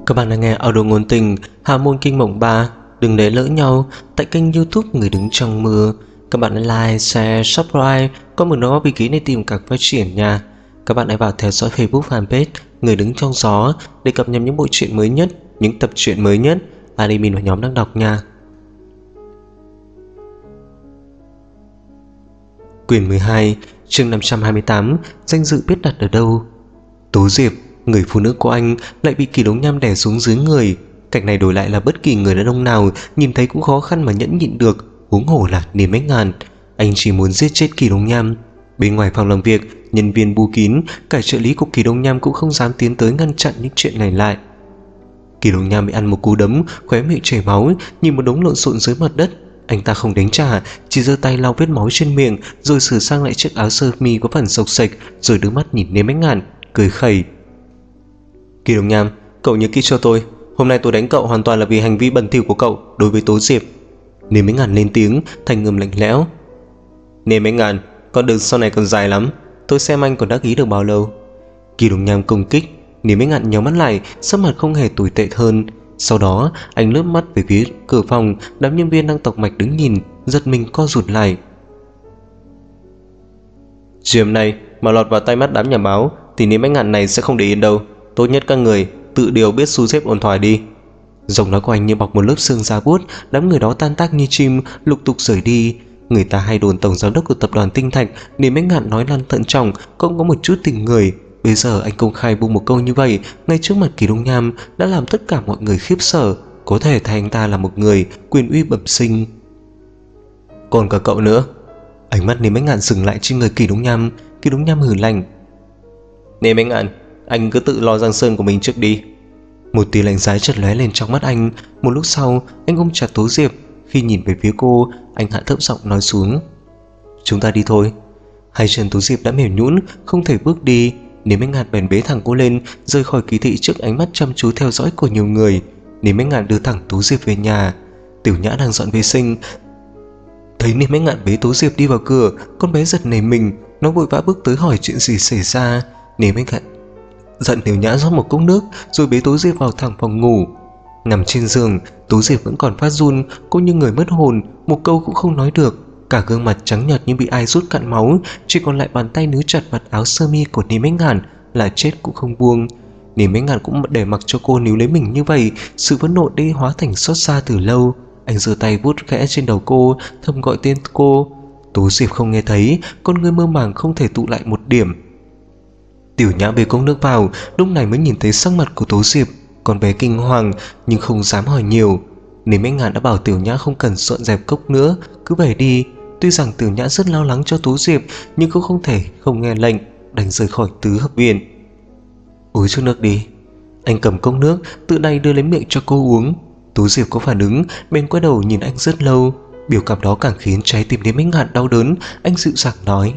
Các bạn đang nghe audio ngôn tình Hà Môn Kinh Mộng 3. Đừng để lỡ nhau tại kênh YouTube Người Đứng Trong Mưa. Các bạn hãy like, share, subscribe, có một nó vì ký để tìm càng phát triển nha. Các bạn hãy vào theo dõi Facebook fanpage Người Đứng Trong Gió để cập nhật những bộ truyện mới nhất, những tập truyện mới nhất admin và nhóm đang đọc nha. Quyển 12, chương 528, danh dự biết đặt ở đâu. Tố Diệp, người phụ nữ của anh, lại bị Kỳ Đống Nham đè xuống dưới người. Cảnh này đổi lại là bất kỳ người đàn ông nào nhìn thấy cũng khó khăn mà nhẫn nhịn được, huống hồ là Niềm Bách Ngàn. Anh chỉ muốn giết chết Kỳ Đống Nham. Bên ngoài phòng làm việc, nhân viên bu kín, cả trợ lý của Kỳ Đống Nham cũng không dám tiến tới ngăn chặn những chuyện này lại. Kỳ Đống Nham bị ăn một cú đấm, khóe miệng chảy máu, nhìn một đống lộn xộn dưới mặt đất. Anh ta không đánh trả, chỉ giơ tay lau vết máu trên miệng, rồi sửa sang lại chiếc áo sơ mi có phần xộc xệch, rồi đưa mắt nhìn Niềm Bách Ngàn, cười khẩy. Kỳ Đống Nham, cậu nhớ kỹ cho tôi, hôm nay tôi đánh cậu hoàn toàn là vì hành vi bẩn thỉu của cậu đối với Tố Diệp. Niềm Bách Ngàn lên tiếng, thành âm lạnh lẽo. Niềm Bách Ngàn, con đường sau này còn dài lắm, tôi xem anh còn đắc ý được bao lâu. Kỳ Đống Nham công kích. Niềm Bách Ngạn nhắm mắt lại, sắc mặt không hề tồi tệ hơn. Sau đó anh lướt mắt về phía cửa phòng. Đám nhân viên đang tọc mạch đứng nhìn, giật mình co rụt lại. Chiều này mà lọt vào tay mắt đám nhà báo thì Niềm Bách Ngạn này sẽ không để yên đâu. Tốt nhất các người tự điều biết xu xếp ổn thỏa đi. Giọng nói của anh như bọc một lớp sương giá buốt. Đám người đó tan tác như chim, lục tục rời đi. Người ta hay đồn tổng giám đốc của tập đoàn Tinh Thạch. Niềm Bách Ngạn nói lăn thận trọng, cũng có một chút tình người. Bây giờ anh công khai buông một câu như vậy ngay trước mặt Kỳ Đống Nham đã làm tất cả mọi người khiếp sợ. Có thể thay anh ta là một người quyền uy bẩm sinh. Còn cả cậu nữa. Ánh mắt Niềm Bách Ngạn dừng lại trên người Kỳ Đống Nham. Kỳ Đống Nham hừ lạnh. Niềm Bách Ngạn, anh cứ tự lo giang sơn của mình trước đi. Một tia lạnh giá chợt lóe lên trong mắt anh. Một lúc sau anh ôm chặt Tố Diệp. Khi nhìn về phía cô, anh hạ thấp giọng nói xuống. Chúng ta đi thôi. Hai chân Tố Diệp đã mềm nhũn, không thể bước đi. Niềm Bách Ngạn bèn bế thẳng cô lên, rời khỏi kỳ thị trước ánh mắt chăm chú theo dõi của nhiều người. Niềm Bách Ngạn đưa thẳng Tố Diệp về nhà. Tiểu Nhã đang dọn vệ sinh, thấy Niềm Bách Ngạn bế Tố Diệp đi vào cửa, con bé giật nảy mình, nó vội vã bước tới hỏi chuyện gì xảy ra. Niềm Bách Ngạn giận Tiểu Nhã rót một cốc nước, rồi bế Tố Diệp vào thẳng phòng ngủ. Nằm trên giường, Tố Diệp vẫn còn phát run, cô như người mất hồn, một câu cũng không nói được. Cả gương mặt trắng nhợt như bị ai rút cạn máu, chỉ còn lại bàn tay níu chặt vạt áo sơ mi của Niềm Bách Ngạn, là chết cũng không buông. Niềm Bách Ngạn cũng để mặc cho cô níu lấy mình như vậy, sự phẫn nộ đi hóa thành xót xa từ lâu. Anh giơ tay vuốt khẽ trên đầu cô, thầm gọi tên cô. Tố Diệp không nghe thấy, con người mơ màng không thể tụ lại một điểm. Tiểu Nhã bê cốc nước vào, lúc này mới nhìn thấy sắc mặt của Tố Diệp. Con bé kinh hoàng nhưng không dám hỏi nhiều. Niềm Bách Ngạn đã bảo Tiểu Nhã không cần dọn dẹp cốc nữa, cứ về đi. Tuy rằng Tiểu Nhã rất lo lắng cho Tố Diệp, nhưng cũng không thể không nghe lệnh, đành rời khỏi tứ hợp viện. Uống chút nước đi. Anh cầm cốc nước, tự tay đưa lấy miệng cho cô uống. Tố Diệp có phản ứng, bên quay đầu nhìn anh rất lâu. Biểu cảm đó càng khiến trái tim Niềm Bách Ngạn đau đớn. Anh dịu dàng nói.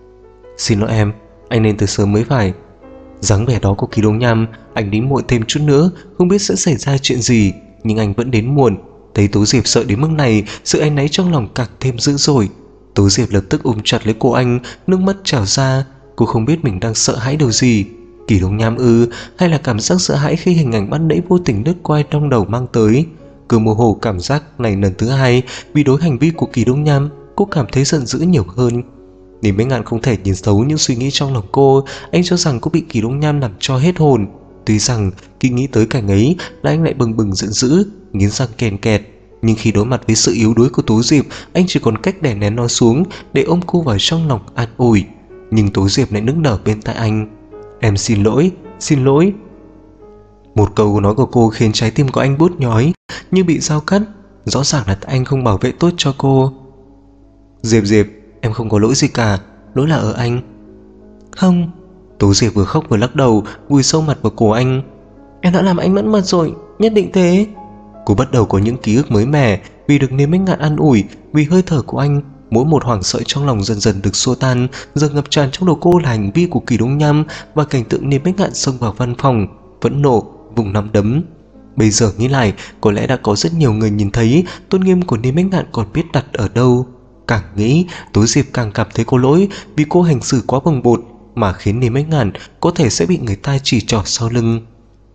Xin lỗi em, anh nên từ sớm mới phải. Dáng vẻ đó của Kỳ Đống Nham, anh đến muộn thêm chút nữa, không biết sẽ xảy ra chuyện gì, nhưng anh vẫn đến muộn. Thấy Tố Diệp sợ đến mức này, sự áy náy trong lòng càng thêm dữ dội. Tố Diệp lập tức ôm chặt lấy cô anh, nước mắt trào ra. Cô không biết mình đang sợ hãi điều gì. Kỳ Đống Nham ư, hay là cảm giác sợ hãi khi hình ảnh ban nãy vô tình lướt qua trong đầu mang tới. Cứ mơ hồ cảm giác này lần thứ hai, vì đối hành vi của Kỳ Đống Nham, cô cảm thấy giận dữ nhiều hơn. Niềm Bách Ngạn không thể nhìn thấu những suy nghĩ trong lòng cô. Anh cho rằng cô bị Kỳ Đống Nham làm cho hết hồn. Tuy rằng khi nghĩ tới cảnh ấy là anh lại bừng bừng giận dữ, nghiến răng kèn kẹt. Nhưng khi đối mặt với sự yếu đuối của Tố Diệp, anh chỉ còn cách đè nén nó xuống, để ôm cô vào trong lòng an ủi. Nhưng Tố Diệp lại nức nở bên tai anh. Em xin lỗi, xin lỗi. Một câu nói của cô khiến trái tim của anh buốt nhói, như bị dao cắt. Rõ ràng là anh không bảo vệ tốt cho cô. Diệp Diệp, em không có lỗi gì cả, lỗi là ở anh. Không. Tố Diệp vừa khóc vừa lắc đầu, vùi sâu mặt vào cổ anh. Em đã làm anh mất mặt rồi, nhất định thế. Cô bắt đầu có những ký ức mới mẻ, vì được Niềm Bách Ngạn an ủi, vì hơi thở của anh. Mỗi một hoảng sợ trong lòng dần dần được xua tan. Giờ ngập tràn trong đầu cô là hành vi của Kỳ Đống Nham và cảnh tượng Niềm Bách Ngạn xông vào văn phòng, vẫn nộ, vùng nắm đấm. Bây giờ nghĩ lại, có lẽ đã có rất nhiều người nhìn thấy tôn nghiêm của Niềm Bách Ngạn còn biết đặt ở đâu. Càng nghĩ, Tố Diệp càng cảm thấy có lỗi, vì cô hành xử quá bồng bột mà khiến Niềm Bách Ngạn có thể sẽ bị người ta chỉ trỏ sau lưng.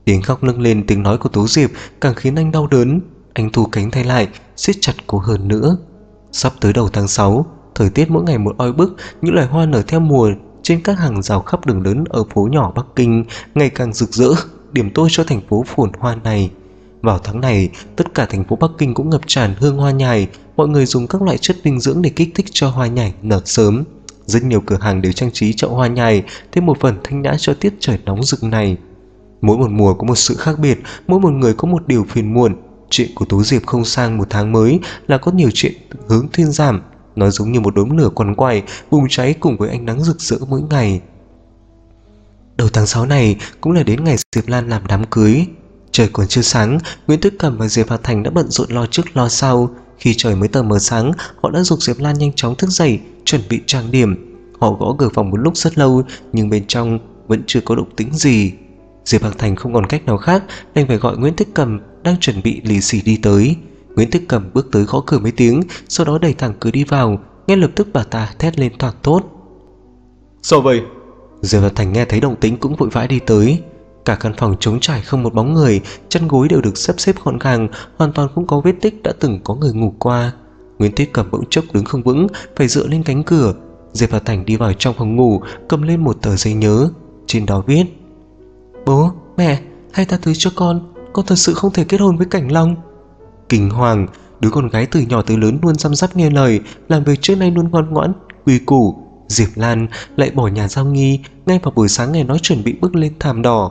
Tiếng khóc nâng lên, tiếng nói của Tố Diệp càng khiến anh đau đớn. Anh thu cánh tay lại, siết chặt cô hơn nữa. Sắp tới đầu tháng 6, thời tiết mỗi ngày một oi bức, những loài hoa nở theo mùa trên các hàng rào khắp đường lớn ở phố nhỏ Bắc Kinh ngày càng rực rỡ, điểm tô cho thành phố phồn hoa này. Vào tháng này, tất cả thành phố Bắc Kinh cũng ngập tràn hương hoa nhài, mọi người dùng các loại chất dinh dưỡng để kích thích cho hoa nhài nở sớm. Rất nhiều cửa hàng đều trang trí chậu hoa nhài, thêm một phần thanh nhã cho tiết trời nóng rực này. Mỗi một mùa có một sự khác biệt, mỗi một người có một điều phiền muộn. Chuyện của Tố Diệp không sang một tháng mới là có nhiều chuyện hướng thuyên giảm. Nó giống như một đốm lửa quằn quại bùng cháy cùng với ánh nắng rực rỡ mỗi ngày. Đầu tháng 6 này cũng là đến ngày Diệp Lan làm đám cưới. Trời còn chưa sáng, Nguyễn Tuyết Cẩm và Diệp Hà Thành đã bận rộn lo trước lo sau. Khi trời mới tờ mờ sáng, họ đã giục Diệp Lan nhanh chóng thức dậy, chuẩn bị trang điểm. Họ gõ cửa phòng một lúc rất lâu, nhưng bên trong vẫn chưa có động tĩnh gì. Diệp Hạc Thành không còn cách nào khác, đành phải gọi Nguyễn Tuyết Cẩm đang chuẩn bị lì xì đi tới. Nguyễn Tuyết Cẩm bước tới gõ cửa mấy tiếng, sau đó đẩy thẳng cửa đi vào. Ngay lập tức bà ta thét lên thoảng thốt: "Sao vậy?" Diệp Hạc Thành nghe thấy động tĩnh cũng vội vã đi tới. Cả căn phòng trống trải không một bóng người, chăn gối đều được sắp xếp gọn gàng, hoàn toàn không có vết tích đã từng có người ngủ qua. Nguyễn Tuyết Cẩm bỗng chốc đứng không vững, phải dựa lên cánh cửa. Diệp Hạc Thành đi vào trong phòng ngủ, cầm lên một tờ giấy nhớ, trên đó viết: "Bố, mẹ, hãy tha thứ cho con thật sự không thể kết hôn với Cảnh Long." Kinh hoàng, đứa con gái từ nhỏ tới lớn luôn chăm sóc nghe lời, làm việc trước nay luôn ngoan ngoãn, quy củ. Diệp Lan lại bỏ nhà giao nghi ngay vào buổi sáng ngày nó chuẩn bị bước lên thảm đỏ.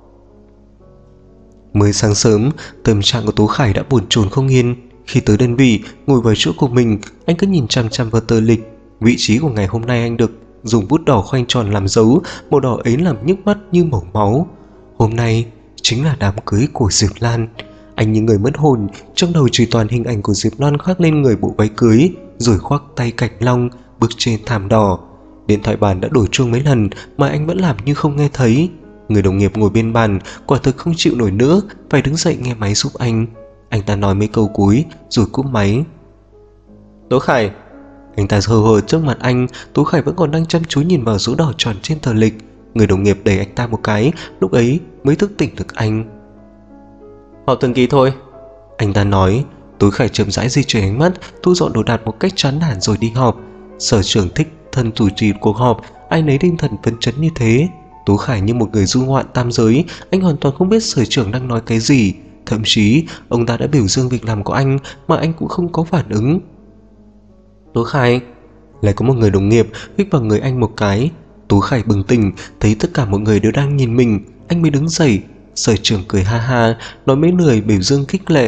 Mới sáng sớm, tâm trạng của Tố Khải đã buồn chồn không yên. Khi tới đơn vị, ngồi vào chỗ của mình, anh cứ nhìn chằm chằm vào tờ lịch. Vị trí của ngày hôm nay anh được dùng bút đỏ khoanh tròn làm dấu, màu đỏ ấy làm nhức mắt như màu máu. Hôm nay chính là đám cưới của Diệp Lan. Anh như người mất hồn, trong đầu chỉ toàn hình ảnh của Diệp Lan khoác lên người bộ váy cưới, rồi khoác tay Cảnh Long bước trên thảm đỏ. Điện thoại bàn đã đổ chuông mấy lần mà anh vẫn làm như không nghe thấy. Người đồng nghiệp ngồi bên bàn quả thực không chịu nổi nữa, phải đứng dậy nghe máy giúp anh. Anh ta nói mấy câu cuối rồi cúp máy. "Tố Khải." Anh ta hờ hờ trước mặt anh. Tố Khải vẫn còn đang chăm chú nhìn vào dấu đỏ tròn trên tờ lịch. Người đồng nghiệp đẩy anh ta một cái, lúc ấy mới thức tỉnh được anh. "Họp thường kỳ thôi," anh ta nói. Tố Khải chậm rãi di chuyển ánh mắt, thu dọn đồ đạc một cách chán nản rồi đi họp. Sở trưởng thích thân chủ trì cuộc họp, ai nấy tinh thần phấn chấn như thế. Tố Khải như một người du ngoạn tam giới, anh hoàn toàn không biết sở trưởng đang nói cái gì. Thậm chí ông ta đã biểu dương việc làm của anh mà anh cũng không có phản ứng. "Tố Khải." Lại có một người đồng nghiệp hít vào người anh một cái. Tố Khải bừng tỉnh, thấy tất cả mọi người đều đang nhìn mình, anh mới đứng dậy. Sở trưởng cười ha ha, nói mấy lời biểu dương khích lệ.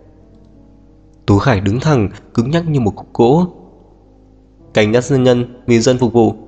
Tố Khải đứng thẳng, cứng nhắc như một khúc gỗ. "Cảnh giác dân nhân, vì dân phục vụ."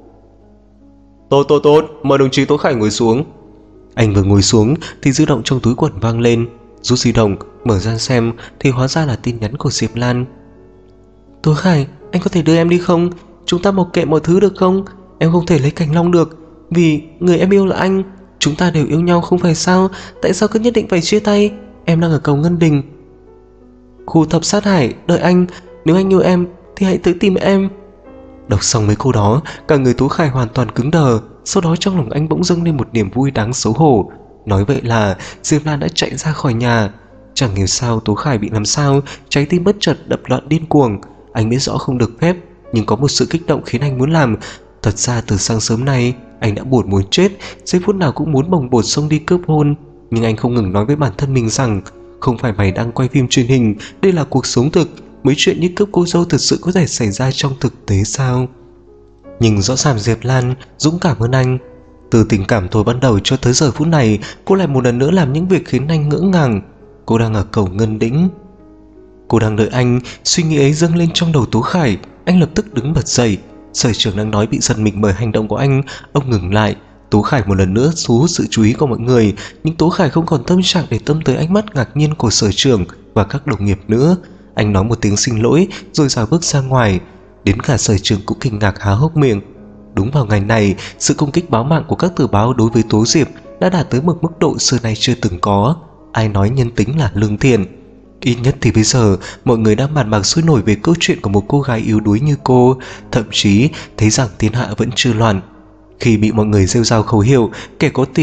Tốt, mời đồng chí Tố Khải ngồi xuống." Anh vừa ngồi xuống thì di động trong túi quần vang lên. Rút di động, mở ra xem thì hóa ra là tin nhắn của Diệp Lan. "Tố Khải, anh có thể đưa em đi không? Chúng ta mặc kệ mọi thứ được không? Em không thể lấy Cảnh Long được, vì người em yêu là anh. Chúng ta đều yêu nhau không phải sao? Tại sao cứ nhất định phải chia tay? Em đang ở cầu Ngân Đình, khu thập sát hải, đợi anh. Nếu anh yêu em thì hãy tới tìm em." Đọc xong mấy câu đó, cả người Tố Khải hoàn toàn cứng đờ. Sau đó trong lòng anh bỗng dâng lên một niềm vui đáng xấu hổ. Nói vậy là Diệp Lan đã chạy ra khỏi nhà. Chẳng hiểu sao Tố Khải bị làm sao, trái tim bất chợt đập loạn điên cuồng. Anh biết rõ không được phép, nhưng có một sự kích động khiến anh muốn làm. Thật ra từ sáng sớm nay anh đã buồn muốn chết, giây phút nào cũng muốn bồng bột xông đi cướp hôn. Nhưng anh không ngừng nói với bản thân mình rằng không phải mày đang quay phim truyền hình, đây là cuộc sống thực. Mấy chuyện như cướp cô dâu thật sự có thể xảy ra trong thực tế sao? Nhưng rõ ràng Diệp Lan dũng cảm hơn anh. Từ tình cảm thôi ban đầu cho tới giờ phút này, cô lại một lần nữa làm những việc khiến anh ngỡ ngàng. Cô đang ở cầu Ngân Đĩnh, cô đang đợi anh. Suy nghĩ ấy dâng lên trong đầu Tố Khải. Anh lập tức đứng bật dậy. Sở trưởng đang nói bị giật mình bởi hành động của anh. Ông ngừng lại. Tố Khải một lần nữa thu hút sự chú ý của mọi người, nhưng Tố Khải không còn tâm trạng để tâm tới ánh mắt ngạc nhiên của sở trưởng và các đồng nghiệp nữa. Anh nói một tiếng xin lỗi rồi rào bước ra ngoài. Đến cả sở trưởng cũng kinh ngạc há hốc miệng. Đúng vào ngày này, sự công kích báo mạng của các tờ báo đối với Tố Diệp đã đạt tới một mức độ xưa nay chưa từng có. Ai nói nhân tính là lương thiện? Ít nhất thì bây giờ mọi người đang bàn bạc sôi nổi về câu chuyện của một cô gái yếu đuối như cô, thậm chí thấy rằng thiên hạ vẫn chưa loạn. Khi bị mọi người rêu rao khẩu hiệu kẻ có tiền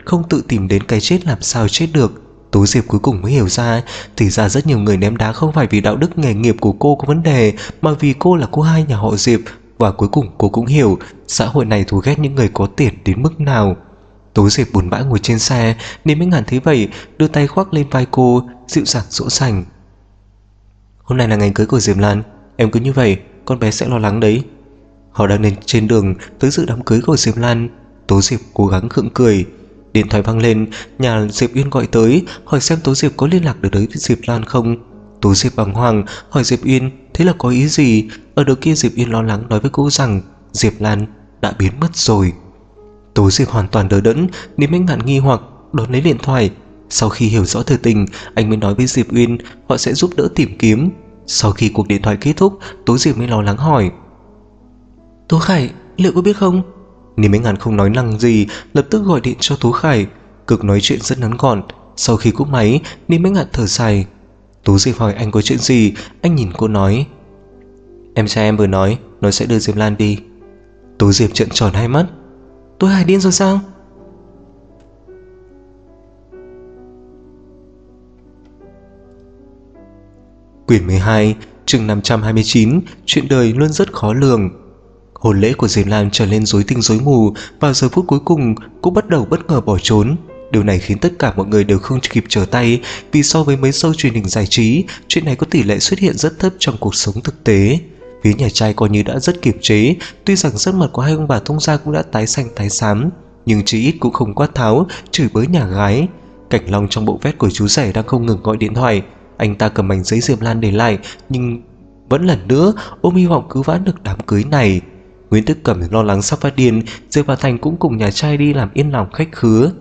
không tự tìm đến cái chết làm sao chết được. Tố Diệp cuối cùng mới hiểu ra, thì ra rất nhiều người ném đá không phải vì đạo đức nghề nghiệp của cô có vấn đề, mà vì cô là cô hai nhà họ Diệp. Và cuối cùng cô cũng hiểu xã hội này thù ghét những người có tiền đến mức nào. Tố Diệp buồn bã ngồi trên xe, Niềm Minh Ngạn thấy vậy đưa tay khoác lên vai cô, dịu dàng dỗ dành. Hôm nay là ngày cưới của Diệp Lan, em cứ như vậy con bé sẽ lo lắng đấy. Họ đang lên trên đường tới dự đám cưới của Diệp Lan. Tố Diệp cố gắng gượng cười. Điện thoại vang lên, nhà Diệp Uyên gọi tới, hỏi xem Tố Diệp có liên lạc được tới Diệp Lan không. Tố Diệp bàng hoàng hỏi Diệp Uyên thế là có ý gì. Ở đầu kia Diệp Uyên lo lắng nói với cô rằng Diệp Lan đã biến mất rồi. Tố Diệp hoàn toàn đờ đẫn, Niềm Minh Ngạn nghi hoặc đón lấy điện thoại. Sau khi hiểu rõ thực tình, anh mới nói với Diệp Uyên họ sẽ giúp đỡ tìm kiếm. Sau khi cuộc điện thoại kết thúc, Tố Diệp mới lo lắng hỏi: Tố Khải, liệu có biết không? Niềm Minh Ngạn không nói năng gì, lập tức gọi điện cho Tố Khải. Cuộc nói chuyện rất ngắn gọn. Sau khi cúp máy, Niềm Minh Ngạn thở dài. Tố Diệp hỏi anh có chuyện gì. Anh nhìn cô nói: Em trai em vừa nói nó sẽ đưa Diệp Lan đi. Tố Diệp trợn tròn hai mắt: Tố Khải điên rồi sao? Quyển 12, chương 529, chuyện đời luôn rất khó lường. Hôn lễ của Diệp Lan trở nên rối tinh rối mù. Vào giờ phút cuối cùng, cô bắt đầu bất ngờ bỏ trốn. Điều này khiến tất cả mọi người đều không kịp trở tay, vì so với mấy show truyền hình giải trí, chuyện này có tỷ lệ xuất hiện rất thấp trong cuộc sống thực tế. Phía nhà trai coi như đã rất kiềm chế, tuy rằng sắc mặt của hai ông bà thông gia cũng đã tái xanh tái xám, nhưng chỉ ít cũng không quát tháo, chửi bới nhà gái. Cảnh Long trong bộ vest của chú rể đang không ngừng gọi điện thoại. Anh ta cầm mảnh giấy Diệp Lan để lại, nhưng vẫn lần nữa ôm hy vọng cứu vãn được đám cưới này. Nguyễn Tức Cẩm lo lắng sắp phát điên. Diệp và Thành cũng cùng nhà trai đi làm yên lòng khách khứa.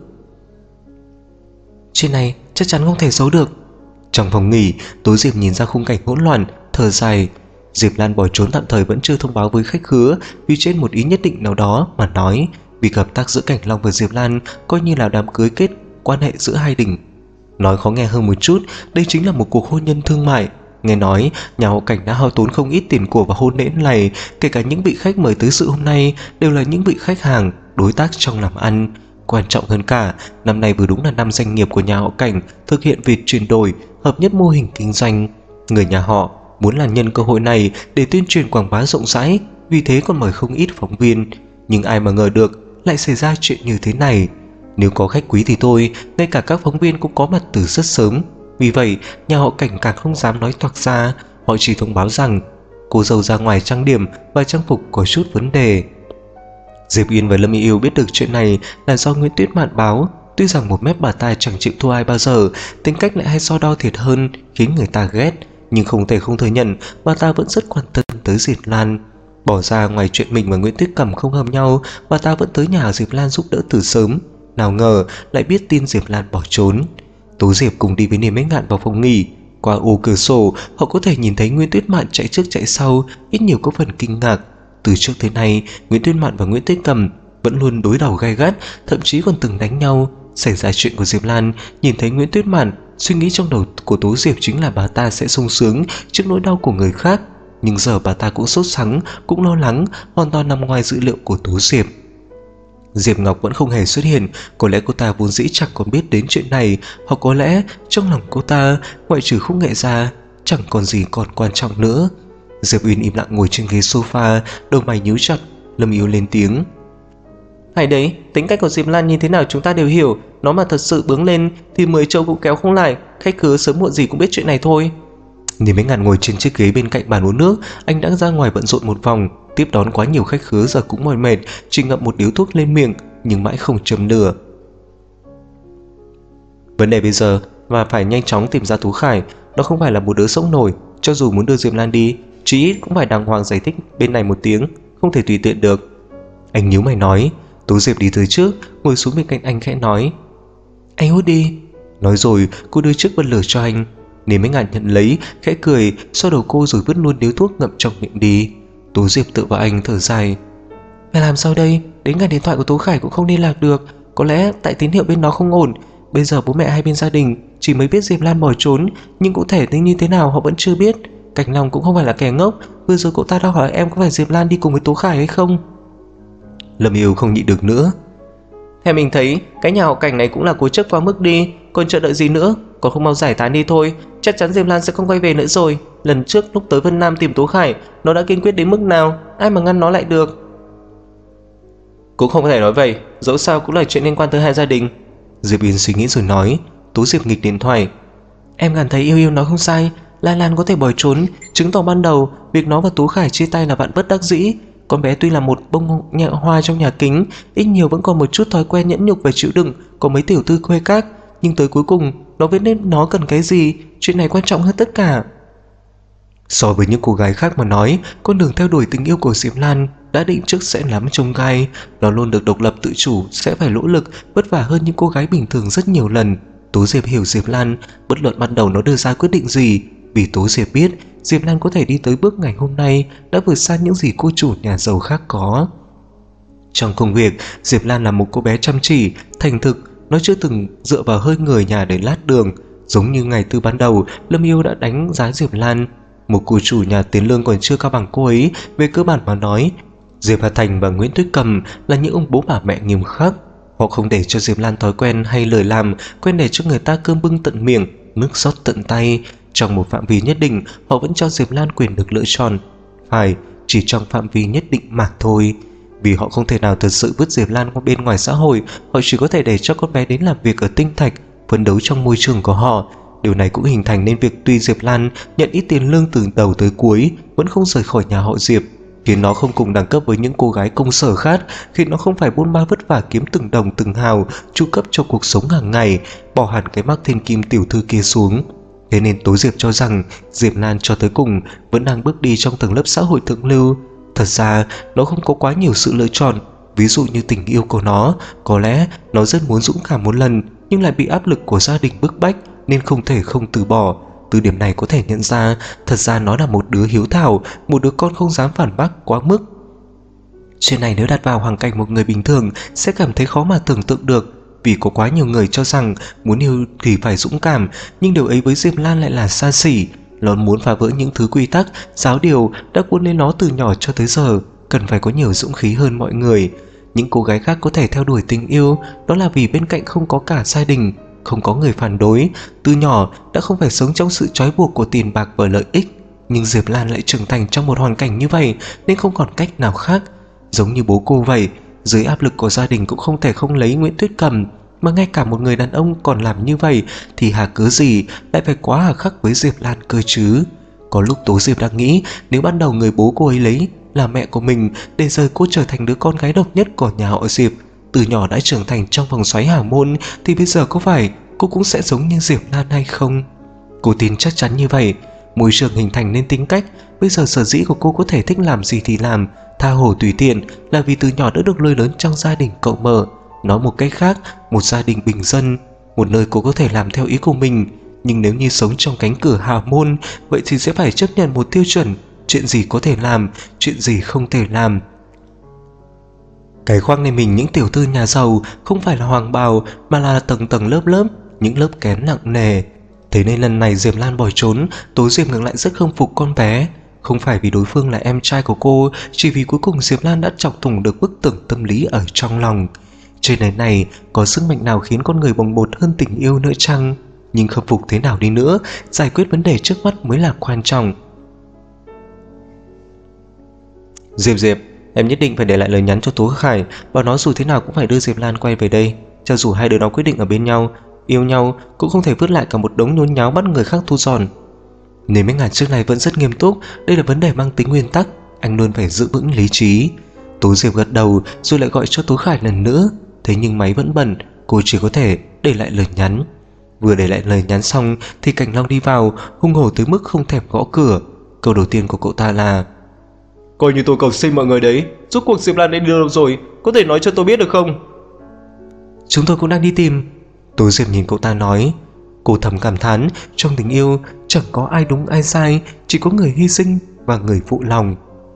Chuyện này chắc chắn không thể giấu được. Trong phòng nghỉ, Tố Diệp nhìn ra khung cảnh hỗn loạn, thở dài. Diệp Lan bỏ trốn tạm thời vẫn chưa thông báo với khách khứa, vì trên một ý nhất định nào đó mà nói, việc hợp tác giữa Cảnh Long và Diệp Lan coi như là đám cưới kết quan hệ giữa hai đình. Nói khó nghe hơn một chút, đây chính là một cuộc hôn nhân thương mại. Nghe nói nhà họ Cảnh đã hao tốn không ít tiền của vào hôn lễ này, kể cả những vị khách mời tới sự hôm nay đều là những vị khách hàng, đối tác trong làm ăn. Quan trọng hơn cả, năm nay vừa đúng là năm doanh nghiệp của nhà họ Cảnh thực hiện việc chuyển đổi, hợp nhất mô hình kinh doanh. Người nhà họ muốn là nhân cơ hội này để tuyên truyền quảng bá rộng rãi, vì thế còn mời không ít phóng viên. Nhưng ai mà ngờ được lại xảy ra chuyện như thế này. Nếu có khách quý thì thôi, ngay cả các phóng viên cũng có mặt từ rất sớm. Vì vậy, nhà họ Cảnh càng không dám nói toạc ra. Họ chỉ thông báo rằng cô dâu ra ngoài trang điểm và trang phục có chút vấn đề. Diệp Uyên và Lâm Yêu biết được chuyện này là do Nguyễn Tuyết Mạn báo. Tuy rằng một mép bà ta chẳng chịu thua ai bao giờ, tính cách lại hay so đo thiệt hơn, khiến người ta ghét. Nhưng không thể không thừa nhận, bà ta vẫn rất quan tâm tới Diệp Lan. Bỏ ra ngoài chuyện mình và Nguyễn Tuyết Cẩm không hợp nhau, bà ta vẫn tới nhà Diệp Lan giúp đỡ từ sớm. Nào ngờ lại biết tin Diệp Lan bỏ trốn. Tố Diệp cùng đi với Niềm Minh Ngạn vào phòng nghỉ. Qua ô cửa sổ, họ có thể nhìn thấy Nguyễn Tuyết Mạn chạy trước chạy sau, ít nhiều có phần kinh ngạc. Từ trước tới nay, Nguyễn Tuyết Mạn và Nguyễn Tuyết Cẩm vẫn luôn đối đầu gay gắt, thậm chí còn từng đánh nhau. Xảy ra chuyện của Diệp Lan, nhìn thấy Nguyễn Tuyết Mạn, suy nghĩ trong đầu của Tố Diệp chính là bà ta sẽ sung sướng trước nỗi đau của người khác. Nhưng giờ bà ta cũng sốt sắng, cũng lo lắng, hoàn toàn nằm ngoài dữ liệu của Tố Diệp. Diệp Ngọc vẫn không hề xuất hiện. Có lẽ cô ta vốn dĩ chẳng còn biết đến chuyện này, hoặc có lẽ trong lòng cô ta, ngoại trừ khúc nghệ ra, chẳng còn gì còn quan trọng nữa. Diệp Uyên im lặng ngồi trên ghế sofa, đầu mày nhíu chặt. Lâm Yếu lên tiếng: Hay đấy, tính cách của Diệp Lan như thế nào chúng ta đều hiểu. Nó mà thật sự bướng lên thì 10 châu cũng kéo không lại. Khách khứa sớm muộn gì cũng biết chuyện này thôi. Niềm Minh Ngạn ngồi trên chiếc ghế bên cạnh bàn uống nước. Anh đã ra ngoài bận rộn một vòng, tiếp đón quá nhiều khách khứa giờ cũng mỏi mệt, chỉ ngậm một điếu thuốc lên miệng nhưng mãi không châm lửa. Vấn đề bây giờ và phải nhanh chóng tìm ra Tú Khải. Nó không phải là một đứa sống nổi. Cho dù muốn đưa Diệp Lan đi, chí ít cũng phải đàng hoàng giải thích bên này một tiếng, không thể tùy tiện được. Anh nhíu mày nói. Tú Diệp đi tới trước, ngồi xuống bên cạnh anh khẽ nói: Anh hút đi. Nói rồi cô đưa chiếc bật lửa cho anh. Niềm Minh Ngạn nhận lấy, khẽ cười, xoa đầu cô rồi vứt luôn điếu thuốc ngậm trong miệng đi. Tú Diệp tự vào anh thở dài: Phải làm sao đây? Đến cả điện thoại của Tú Khải cũng không liên lạc được. Có lẽ tại tín hiệu bên đó không ổn. Bây giờ bố mẹ hai bên gia đình chỉ mới biết Diệp Lan bỏ trốn, nhưng cụ thể như thế nào họ vẫn chưa biết. Cảnh Long cũng không phải là kẻ ngốc. Vừa rồi cậu ta đã hỏi em có phải Diệp Lan đi cùng với Tú Khải hay không. Lâm Yêu không nhịn được nữa: Theo mình thấy, cái nhà họ Cảnh này cũng là cố chấp quá mức đi, còn chờ đợi gì nữa, còn không mau giải tán đi thôi. Chắc chắn Diệp Lan sẽ không quay về nữa rồi. Lần trước lúc tới Vân Nam tìm Tố Khải, nó đã kiên quyết đến mức nào, ai mà ngăn nó lại được. Cũng không thể nói vậy, dẫu sao cũng là chuyện liên quan tới hai gia đình. Diệp Yên suy nghĩ rồi nói. Tố Diệp nghịch điện thoại. Em cảm thấy Yêu Yêu nói không sai, Lan Lan có thể bỏ trốn, chứng tỏ ban đầu việc nó và Tố Khải chia tay là vạn bất đắc dĩ. Con bé tuy là một bông nhẹ hoa trong nhà kính, ít nhiều vẫn còn một chút thói quen nhẫn nhục và chịu đựng có mấy tiểu thư khuê các, nhưng tới cuối cùng nó biết nên nó cần cái gì, chuyện này quan trọng hơn tất cả. So với những cô gái khác mà nói, con đường theo đuổi tình yêu của Diệp Lan đã định trước sẽ lắm chông gai. Nó luôn được độc lập tự chủ, sẽ phải nỗ lực, vất vả hơn những cô gái bình thường rất nhiều lần. Tố Diệp hiểu Diệp Lan, bất luận ban đầu nó đưa ra quyết định gì, vì Tố Diệp biết Diệp Lan có thể đi tới bước ngày hôm nay đã vượt xa những gì cô chủ nhà giàu khác có. Trong công việc, Diệp Lan là một cô bé chăm chỉ, thành thực, nó chưa từng dựa vào hơi người nhà để lát đường. Giống như ngày từ ban đầu, Lâm Yêu đã đánh giá Diệp Lan. Một cô chủ nhà tiền lương còn chưa cao bằng cô ấy, về cơ bản mà nói, Diệp Hà Thành và Nguyễn Tuyết Cầm là những ông bố bà mẹ nghiêm khắc. Họ không để cho Diệp Lan thói quen hay lời làm quen để cho người ta cơm bưng tận miệng, nước rót tận tay. Trong một phạm vi nhất định, họ vẫn cho Diệp Lan quyền được lựa chọn, phải chỉ trong phạm vi nhất định mà thôi. Vì họ không thể nào thật sự vứt Diệp Lan qua bên ngoài xã hội, họ chỉ có thể để cho con bé đến làm việc ở Tinh Thạch, phấn đấu trong môi trường của họ. Điều này cũng hình thành nên việc tuy Diệp Lan nhận ít tiền lương từ đầu tới cuối vẫn không rời khỏi nhà họ Diệp, khiến nó không cùng đẳng cấp với những cô gái công sở khác, khiến nó không phải bôn ba vất vả kiếm từng đồng từng hào chu cấp cho cuộc sống hàng ngày, bỏ hẳn cái mác thiên kim tiểu thư kia xuống. Thế nên Tố Diệp cho rằng Diệp Lan cho tới cùng vẫn đang bước đi trong tầng lớp xã hội thượng lưu. Thật ra nó không có quá nhiều sự lựa chọn. Ví dụ như tình yêu của nó, có lẽ nó rất muốn dũng cảm một lần, nhưng lại bị áp lực của gia đình bức bách nên không thể không từ bỏ. Từ điểm này có thể nhận ra, thật ra nó là một đứa hiếu thảo, một đứa con không dám phản bác quá mức. Chuyện này nếu đặt vào hoàn cảnh một người bình thường sẽ cảm thấy khó mà tưởng tượng được, vì có quá nhiều người cho rằng muốn yêu thì phải dũng cảm, nhưng điều ấy với Diệp Lan lại là xa xỉ. Nó muốn phá vỡ những thứ quy tắc, giáo điều đã cuốn lên nó từ nhỏ cho tới giờ, cần phải có nhiều dũng khí hơn mọi người. Những cô gái khác có thể theo đuổi tình yêu, đó là vì bên cạnh không có cả gia đình, không có người phản đối, từ nhỏ đã không phải sống trong sự trói buộc của tiền bạc và lợi ích. Nhưng Diệp Lan lại trưởng thành trong một hoàn cảnh như vậy nên không còn cách nào khác. Giống như bố cô vậy, dưới áp lực của gia đình cũng không thể không lấy Nguyễn Tuyết Cầm, mà ngay cả một người đàn ông còn làm như vậy thì hà cớ gì lại phải quá hà khắc với Diệp Lan cơ chứ. Có lúc Tố Diệp đang nghĩ, nếu ban đầu người bố cô ấy lấy là mẹ của mình để rời cô trở thành đứa con gái độc nhất của nhà họ Diệp, từ nhỏ đã trưởng thành trong vòng xoáy hào môn, thì bây giờ có phải cô cũng sẽ giống như Diệp Lan hay không? Cô tin chắc chắn như vậy. Môi trường hình thành nên tính cách. Bây giờ sở dĩ của cô có thể thích làm gì thì làm, tha hồ tùy tiện, là vì từ nhỏ đã được nuôi lớn trong gia đình cậu mở. Nói một cách khác, một gia đình bình dân, một nơi cô có thể làm theo ý của mình. Nhưng nếu như sống trong cánh cửa hào môn, vậy thì sẽ phải chấp nhận một tiêu chuẩn, chuyện gì có thể làm, chuyện gì không thể làm. Cái khoác lên mình những tiểu thư nhà giàu không phải là hoàng bào, mà là tầng tầng lớp lớp, những lớp kén nặng nề. Thế nên lần này Diệp Lan bỏ trốn, Tố Diệp ngược lại rất khâm phục con bé. Không phải vì đối phương là em trai của cô, chỉ vì cuối cùng Diệp Lan đã chọc thủng được bức tường tâm lý ở trong lòng. Trên đời này có sức mạnh nào khiến con người bồng bột hơn tình yêu nữa chăng? Nhưng khâm phục thế nào đi nữa, giải quyết vấn đề trước mắt mới là quan trọng. Diệp, em nhất định phải để lại lời nhắn cho Tố Khải, bảo nó dù thế nào cũng phải đưa Diệp Lan quay về đây. Cho dù hai đứa nó quyết định ở bên nhau, yêu nhau, cũng không thể vứt lại cả một đống nhốn nháo bắt người khác thu dọn. Nếu mấy ngàn trước này vẫn rất nghiêm túc, đây là vấn đề mang tính nguyên tắc, anh luôn phải giữ vững lý trí. Tố Diệp gật đầu rồi lại gọi cho Tố Khải lần nữa. Thế nhưng máy vẫn bận, cô chỉ có thể để lại lời nhắn. Vừa để lại lời nhắn xong thì Cảnh Long đi vào, hung hổ tới mức không thèm gõ cửa. Câu đầu tiên của cậu ta là: coi như tôi cầu xin mọi người đấy, rốt cuộc Diệp Lan đến đâu rồi, có thể nói cho tôi biết được không? Chúng tôi cũng đang đi tìm. Tố Diệp nhìn cậu ta nói. Cô thầm cảm thán, trong tình yêu chẳng có ai đúng ai sai, chỉ có người hy sinh và người phụ lòng.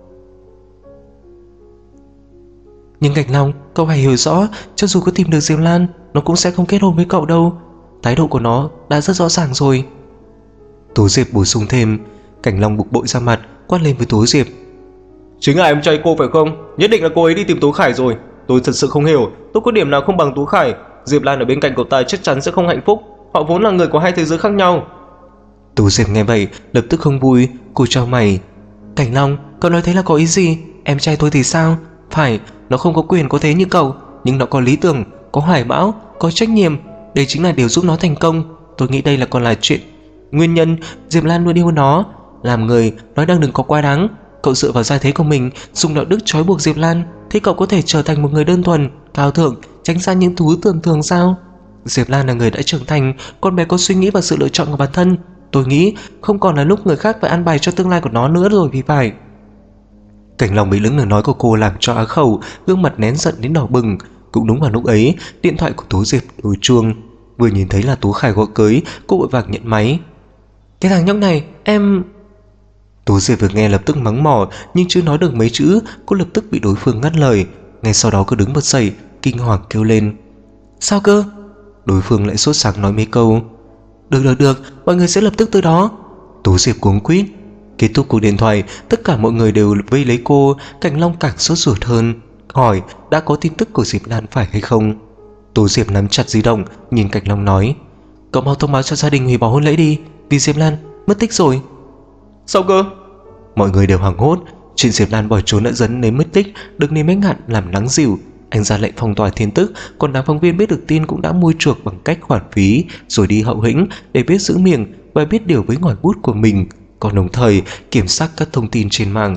Nhưng Cảnh Long, cậu hãy hiểu rõ, cho dù có tìm được Diệp Lan, nó cũng sẽ không kết hôn với cậu đâu. Thái độ của nó đã rất rõ ràng rồi. Tố Diệp bổ sung thêm. Cảnh Long bực bội ra mặt, quát lên với Tố Diệp: chính là em trai cô phải không? Nhất định là cô ấy đi tìm Tố Khải rồi. Tôi thật sự không hiểu, tôi có điểm nào không bằng Tú Khải. Diệp Lan ở bên cạnh cậu ta chắc chắn sẽ không hạnh phúc. Họ vốn là người của hai thế giới khác nhau. Tú Diệp nghe vậy lập tức không vui, cô chau mày. Cảnh Long, cậu nói thế là có ý gì? Em trai tôi thì sao? Phải, nó không có quyền có thế như cậu, nhưng nó có lý tưởng, có hoài bão, có trách nhiệm. Đây chính là điều giúp nó thành công. Tôi nghĩ đây là còn là chuyện nguyên nhân Diệp Lan luôn yêu nó. Làm người, nói năng đừng có quá đáng. Cậu dựa vào gia thế của mình, dùng đạo đức trói buộc Diệp Lan, thì cậu có thể trở thành một người đơn thuần, cao thượng, tránh xa những thứ tưởng thường sao? Diệp Lan là người đã trưởng thành, con bé có suy nghĩ và sự lựa chọn của bản thân. Tôi nghĩ không còn là lúc người khác phải ăn bài cho tương lai của nó nữa rồi thì phải. Cảnh Long bị những lời nói của cô làm cho á khẩu, gương mặt nén giận đến đỏ bừng. Cũng đúng vào lúc ấy, điện thoại của Tú Diệp đổ chuông. Vừa nhìn thấy là Tú Khải gọi cưới, cô vội vàng nhận máy. Cái thằng nhóc này, em... Tú Diệp vừa nghe lập tức mắng mỏ, nhưng chưa nói được mấy chữ, cô lập tức bị đối phương ngắt lời. Ngay sau đó cô đứng bật dậy, kinh hoàng kêu lên. Sao cơ? Đối phương lại sốt sắng nói mấy câu. Được, mọi người sẽ lập tức tới đó. Tú Diệp cuống quýt. Kết thúc cuộc điện thoại, tất cả mọi người đều vây lấy cô. Cảnh Long càng sốt ruột hơn, hỏi đã có tin tức của Diệp Lan phải hay không. Tú Diệp nắm chặt di động, nhìn Cảnh Long nói. Cậu mau thông báo cho gia đình hủy bỏ hôn lễ đi, vì Diệp Lan mất tích rồi. Sao cơ? Mọi người đều hoảng hốt. Chuyện Diệp Lan bỏ trốn đã dẫn đến mất tích được Lý Mách Ngạn làm lắng dịu. Anh ra lệnh phong tỏa tin tức, còn đám phóng viên biết được tin cũng đã mua chuộc bằng cách khoản phí rồi đi hậu hĩnh để viết giữ miệng và biết điều với ngòi bút của mình, còn đồng thời kiểm soát các thông tin trên mạng.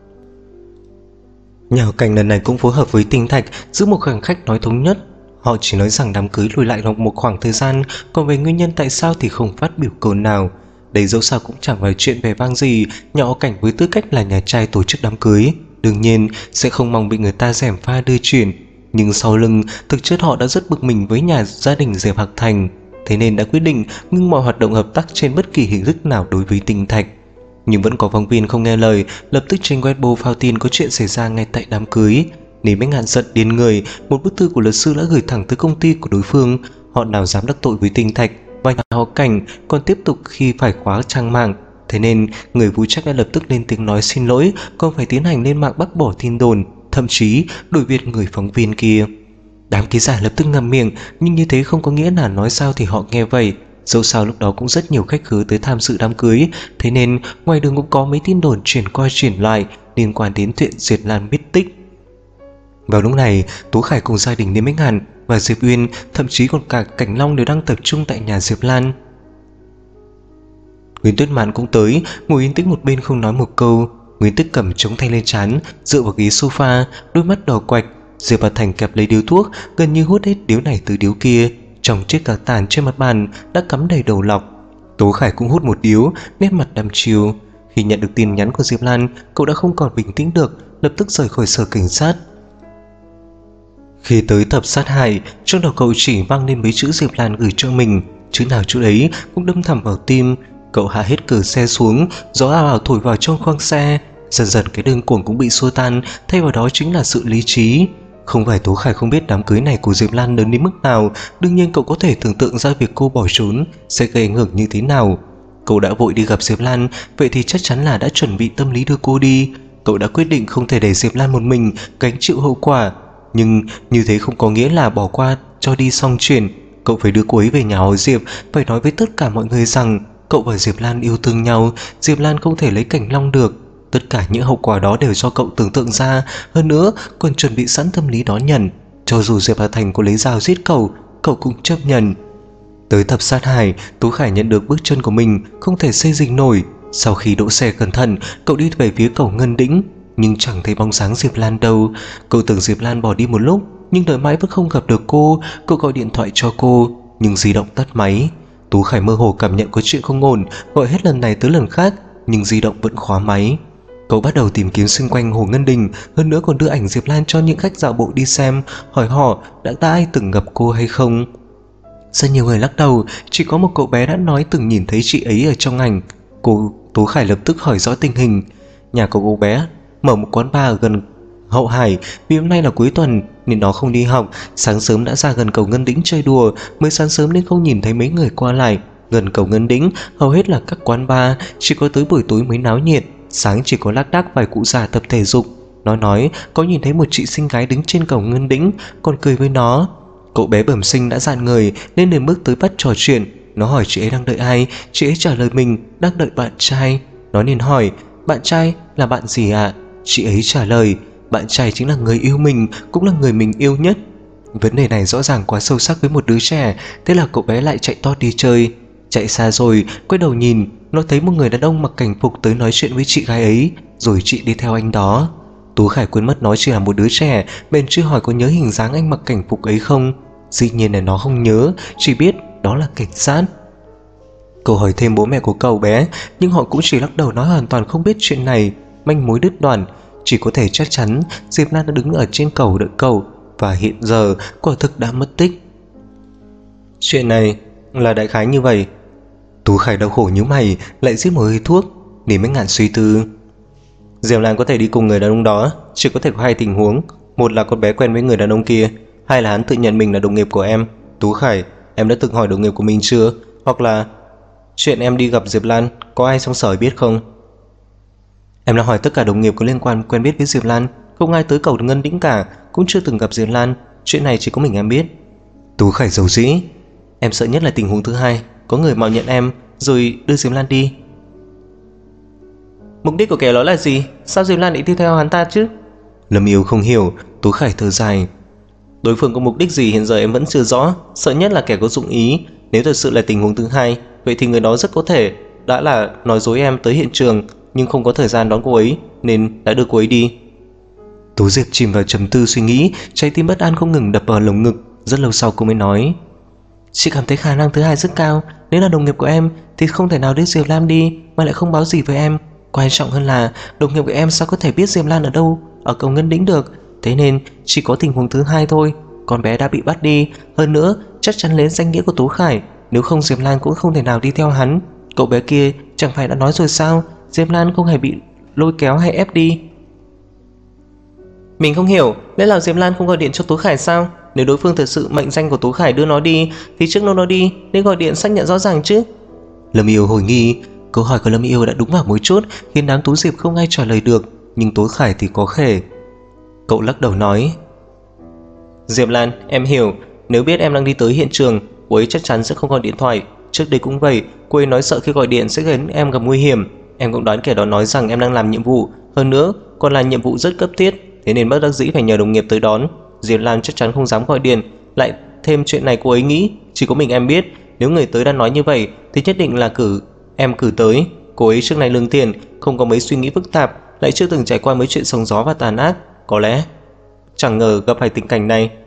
Nhà hậu cảnh lần này cũng phối hợp với Tinh Thạch giữ một khoảng khách nói thống nhất. Họ chỉ nói rằng đám cưới lùi lại một khoảng thời gian, còn về nguyên nhân tại sao thì không phát biểu câu nào. Đây dẫu sao cũng chẳng phải chuyện vẻ vang gì. Nhà họ Cảnh với tư cách là nhà trai tổ chức đám cưới đương nhiên sẽ không mong bị người ta gièm pha đưa chuyện, nhưng sau lưng thực chất họ đã rất bực mình với nhà gia đình Diệp Hạc Thành, thế nên đã quyết định ngưng mọi hoạt động hợp tác trên bất kỳ hình thức nào đối với Tinh Thạch. Nhưng vẫn có phóng viên không nghe lời, lập tức trên Weibo phao tin có chuyện xảy ra ngay tại đám cưới. Lý Mách Ngạn giận điên người, một bức thư của luật sư đã gửi thẳng tới công ty của đối phương. Họ nào dám đắc tội với Tinh Thạch và nhà họ Cảnh còn tiếp tục khi phải khóa trang mạng. Thế nên người phụ trách đã lập tức lên tiếng nói xin lỗi, còn phải tiến hành lên mạng bác bỏ tin đồn, thậm chí đuổi việc người phóng viên kia. Đám ký giả lập tức ngậm miệng, nhưng như thế không có nghĩa là nói sao thì họ nghe vậy. Dẫu sao lúc đó cũng rất nhiều khách khứa tới tham dự đám cưới, thế nên ngoài đường cũng có mấy tin đồn chuyển qua chuyển lại liên quan đến chuyện Diệp Lan mất tích. Vào lúc này, Tú Khải cùng gia đình Lý Mách Ngạn và Diệp Uyên, thậm chí còn cả Cảnh Long đều đang tập trung tại nhà Diệp Lan. Nguyễn Tuyết Mạn cũng tới, ngồi yên tĩnh một bên không nói một câu. Nguyễn Tuyết cầm chống tay lên trán, dựa vào ghế sofa, đôi mắt đỏ quạch. Diệp Hạc Thành kẹp lấy điếu thuốc, gần như hút hết điếu này từ điếu kia. Trong chiếc cà tàn trên mặt bàn đã cắm đầy đầu lọc. Tú Khải cũng hút một điếu, nét mặt đăm chiêu. Khi nhận được tin nhắn của Diệp Lan, cậu đã không còn bình tĩnh được, lập tức rời khỏi sở cảnh sát. Khi tới tập sát hại, trong đầu cậu chỉ vang lên mấy chữ Diệp Lan gửi cho mình, chữ nào chữ ấy cũng đâm thẳng vào tim. Cậu hạ hết cửa xe xuống, gió ào ào thổi vào trong khoang xe. Dần dần cái đường cuồng cũng bị xua tan, thay vào đó chính là sự lý trí. Không phải Tú Khải không biết đám cưới này của Diệp Lan lớn đến mức nào, đương nhiên cậu có thể tưởng tượng ra việc cô bỏ trốn sẽ gây ảnh hưởng như thế nào. Cậu đã vội đi gặp Diệp Lan, vậy thì chắc chắn là đã chuẩn bị tâm lý đưa cô đi. Cậu đã quyết định không thể để Diệp Lan một mình gánh chịu hậu quả, nhưng như thế không có nghĩa là bỏ qua cho đi xong chuyện. Cậu phải đưa cô ấy về nhà họ Diệp, phải nói với tất cả mọi người rằng cậu và Diệp Lan yêu thương nhau. Diệp Lan không thể lấy Cảnh Long được. Tất cả những hậu quả đó đều do cậu tưởng tượng ra, hơn nữa còn chuẩn bị sẵn tâm lý đón nhận. Cho dù Diệp Hạc Thành có lấy dao giết cậu cũng chấp nhận. Tới tập sát hại, Tú Khải nhận được bước chân của mình không thể xê dịch nổi. Sau khi đỗ xe cẩn thận, cậu đi về phía cầu Ngân Đĩnh, nhưng chẳng thấy bóng dáng Diệp Lan đâu. Cậu tưởng Diệp Lan bỏ đi một lúc, nhưng đợi mãi vẫn không gặp được cô. Cậu gọi điện thoại cho cô, nhưng di động tắt máy. Tú Khải mơ hồ cảm nhận có chuyện không ổn, gọi hết lần này tới lần khác, nhưng di động vẫn khóa máy. Cậu bắt đầu tìm kiếm xung quanh Hồ Ngân Đình, hơn nữa còn đưa ảnh Diệp Lan cho những khách dạo bộ đi xem, hỏi họ đã ai từng gặp cô hay không. Rất nhiều người lắc đầu, chỉ có một cậu bé đã nói từng nhìn thấy chị ấy ở trong ảnh. Tú Khải lập tức hỏi rõ tình hình. Nhà của cô bé mở một quán bar ở gần Hậu Hải, vì hôm nay là cuối tuần nên nó không đi học. Sáng sớm đã ra gần cầu Ngân Đĩnh chơi đùa, mới sáng sớm nên không nhìn thấy mấy người qua lại. Gần cầu Ngân Đĩnh hầu hết là các quán bar, chỉ có tới buổi tối mới náo nhiệt. Sáng chỉ có lác đác vài cụ già tập thể dục. Nói có nhìn thấy một chị xinh gái đứng trên cầu Ngân Đĩnh, còn cười với nó. Cậu bé bẩm sinh đã dạn người nên liền bước tới bắt trò chuyện. Nó hỏi chị ấy đang đợi ai, chị ấy trả lời mình đang đợi bạn trai. Nó liền hỏi bạn trai là bạn gì ạ? Chị ấy trả lời bạn trai chính là người yêu mình, cũng là người mình yêu nhất. Vấn đề này rõ ràng quá sâu sắc với một đứa trẻ, thế là cậu bé lại chạy tót đi chơi. Chạy xa rồi, quay đầu nhìn, nó thấy một người đàn ông mặc cảnh phục tới nói chuyện với chị gái ấy, rồi chị đi theo anh đó. Tú Khải quên mất nó chỉ là một đứa trẻ, bèn chưa hỏi có nhớ hình dáng anh mặc cảnh phục ấy không. Dĩ nhiên là nó không nhớ, chỉ biết đó là cảnh sát. Cậu hỏi thêm bố mẹ của cậu bé, nhưng họ cũng chỉ lắc đầu nói hoàn toàn không biết chuyện này. Manh mối đứt đoạn, chỉ có thể chắc chắn Diệp Lan đã đứng ở trên cầu đợi cậu, và hiện giờ quả thực đã mất tích. Chuyện này là đại khái như vậy. Tú Khải đau khổ nhíu mày, lại giết một hơi thuốc, để mới ngạn suy tư. Diệp Lan có thể đi cùng người đàn ông đó, chỉ có thể có hai tình huống. Một là con bé quen với người đàn ông kia, hai là hắn tự nhận mình là đồng nghiệp của em. Tú Khải, em đã từng hỏi đồng nghiệp của mình chưa? Hoặc là chuyện em đi gặp Diệp Lan có ai trong sở biết không? Em đã hỏi tất cả đồng nghiệp có liên quan quen biết với Diệp Lan, không ai tới cầu Ngân Đĩnh cả, cũng chưa từng gặp Diệp Lan. Chuyện này chỉ có mình em biết. Tú Khải dầu dĩ. Em sợ nhất là tình huống thứ hai, có người mạo nhận em rồi đưa Diệp Lan đi. Mục đích của kẻ đó là gì? Sao Diệp Lan lại đi theo hắn ta chứ? Lâm Yêu không hiểu. Tú Khải thở dài. Đối phương có mục đích gì hiện giờ em vẫn chưa rõ, sợ nhất là kẻ có dụng ý. Nếu thật sự là tình huống thứ hai, vậy thì người đó rất có thể đã là nói dối em tới hiện trường, nhưng không có thời gian đón cô ấy nên đã đưa cô ấy đi. Tú Diệp chìm vào trầm tư suy nghĩ, trái tim bất an không ngừng đập vào lồng ngực. Rất lâu sau cô mới nói, chị cảm thấy khả năng thứ hai rất cao. Nếu là đồng nghiệp của em thì không thể nào đưa Diệp Lan đi mà lại không báo gì với em. Quan trọng hơn là đồng nghiệp của em sao có thể biết Diệp Lan ở đâu, ở cầu Ngân Đĩnh được. Thế nên chỉ có tình huống thứ hai thôi. Con bé đã bị bắt đi, hơn nữa chắc chắn lấy danh nghĩa của Tú Khải, nếu không Diệp Lan cũng không thể nào đi theo hắn. Cậu bé kia chẳng phải đã nói rồi sao, Diệp Lan không hề bị lôi kéo hay ép đi. Mình không hiểu, lẽ nào Diệp Lan không gọi điện cho Tú Khải sao? Nếu đối phương thật sự mệnh danh của Tú Khải đưa nó đi thì trước lúc nó đi nên gọi điện xác nhận rõ ràng chứ. Lâm Yêu hồi nghi. Câu hỏi của Lâm Yêu đã đúng vào mối chốt, khiến đám Tú Diệp không ai trả lời được, nhưng Tú Khải thì có khể. Cậu lắc đầu nói, Diệp Lan, em hiểu, nếu biết em đang đi tới hiện trường, cô ấy chắc chắn sẽ không gọi điện thoại. Trước đây cũng vậy, cô ấy nói sợ khi gọi điện sẽ khiến em gặp nguy hiểm. Em cũng đoán kẻ đó nói rằng em đang làm nhiệm vụ, hơn nữa còn là nhiệm vụ rất cấp thiết, thế nên bất đắc dĩ phải nhờ đồng nghiệp tới đón. Diệp Lan chắc chắn không dám gọi điện, lại thêm chuyện này cô ấy nghĩ chỉ có mình em biết. Nếu người tới đã nói như vậy thì nhất định là em cử tới. Cô ấy trước này lương thiện, không có mấy suy nghĩ phức tạp, lại chưa từng trải qua mấy chuyện sóng gió và tàn ác, có lẽ chẳng ngờ gặp phải tình cảnh này.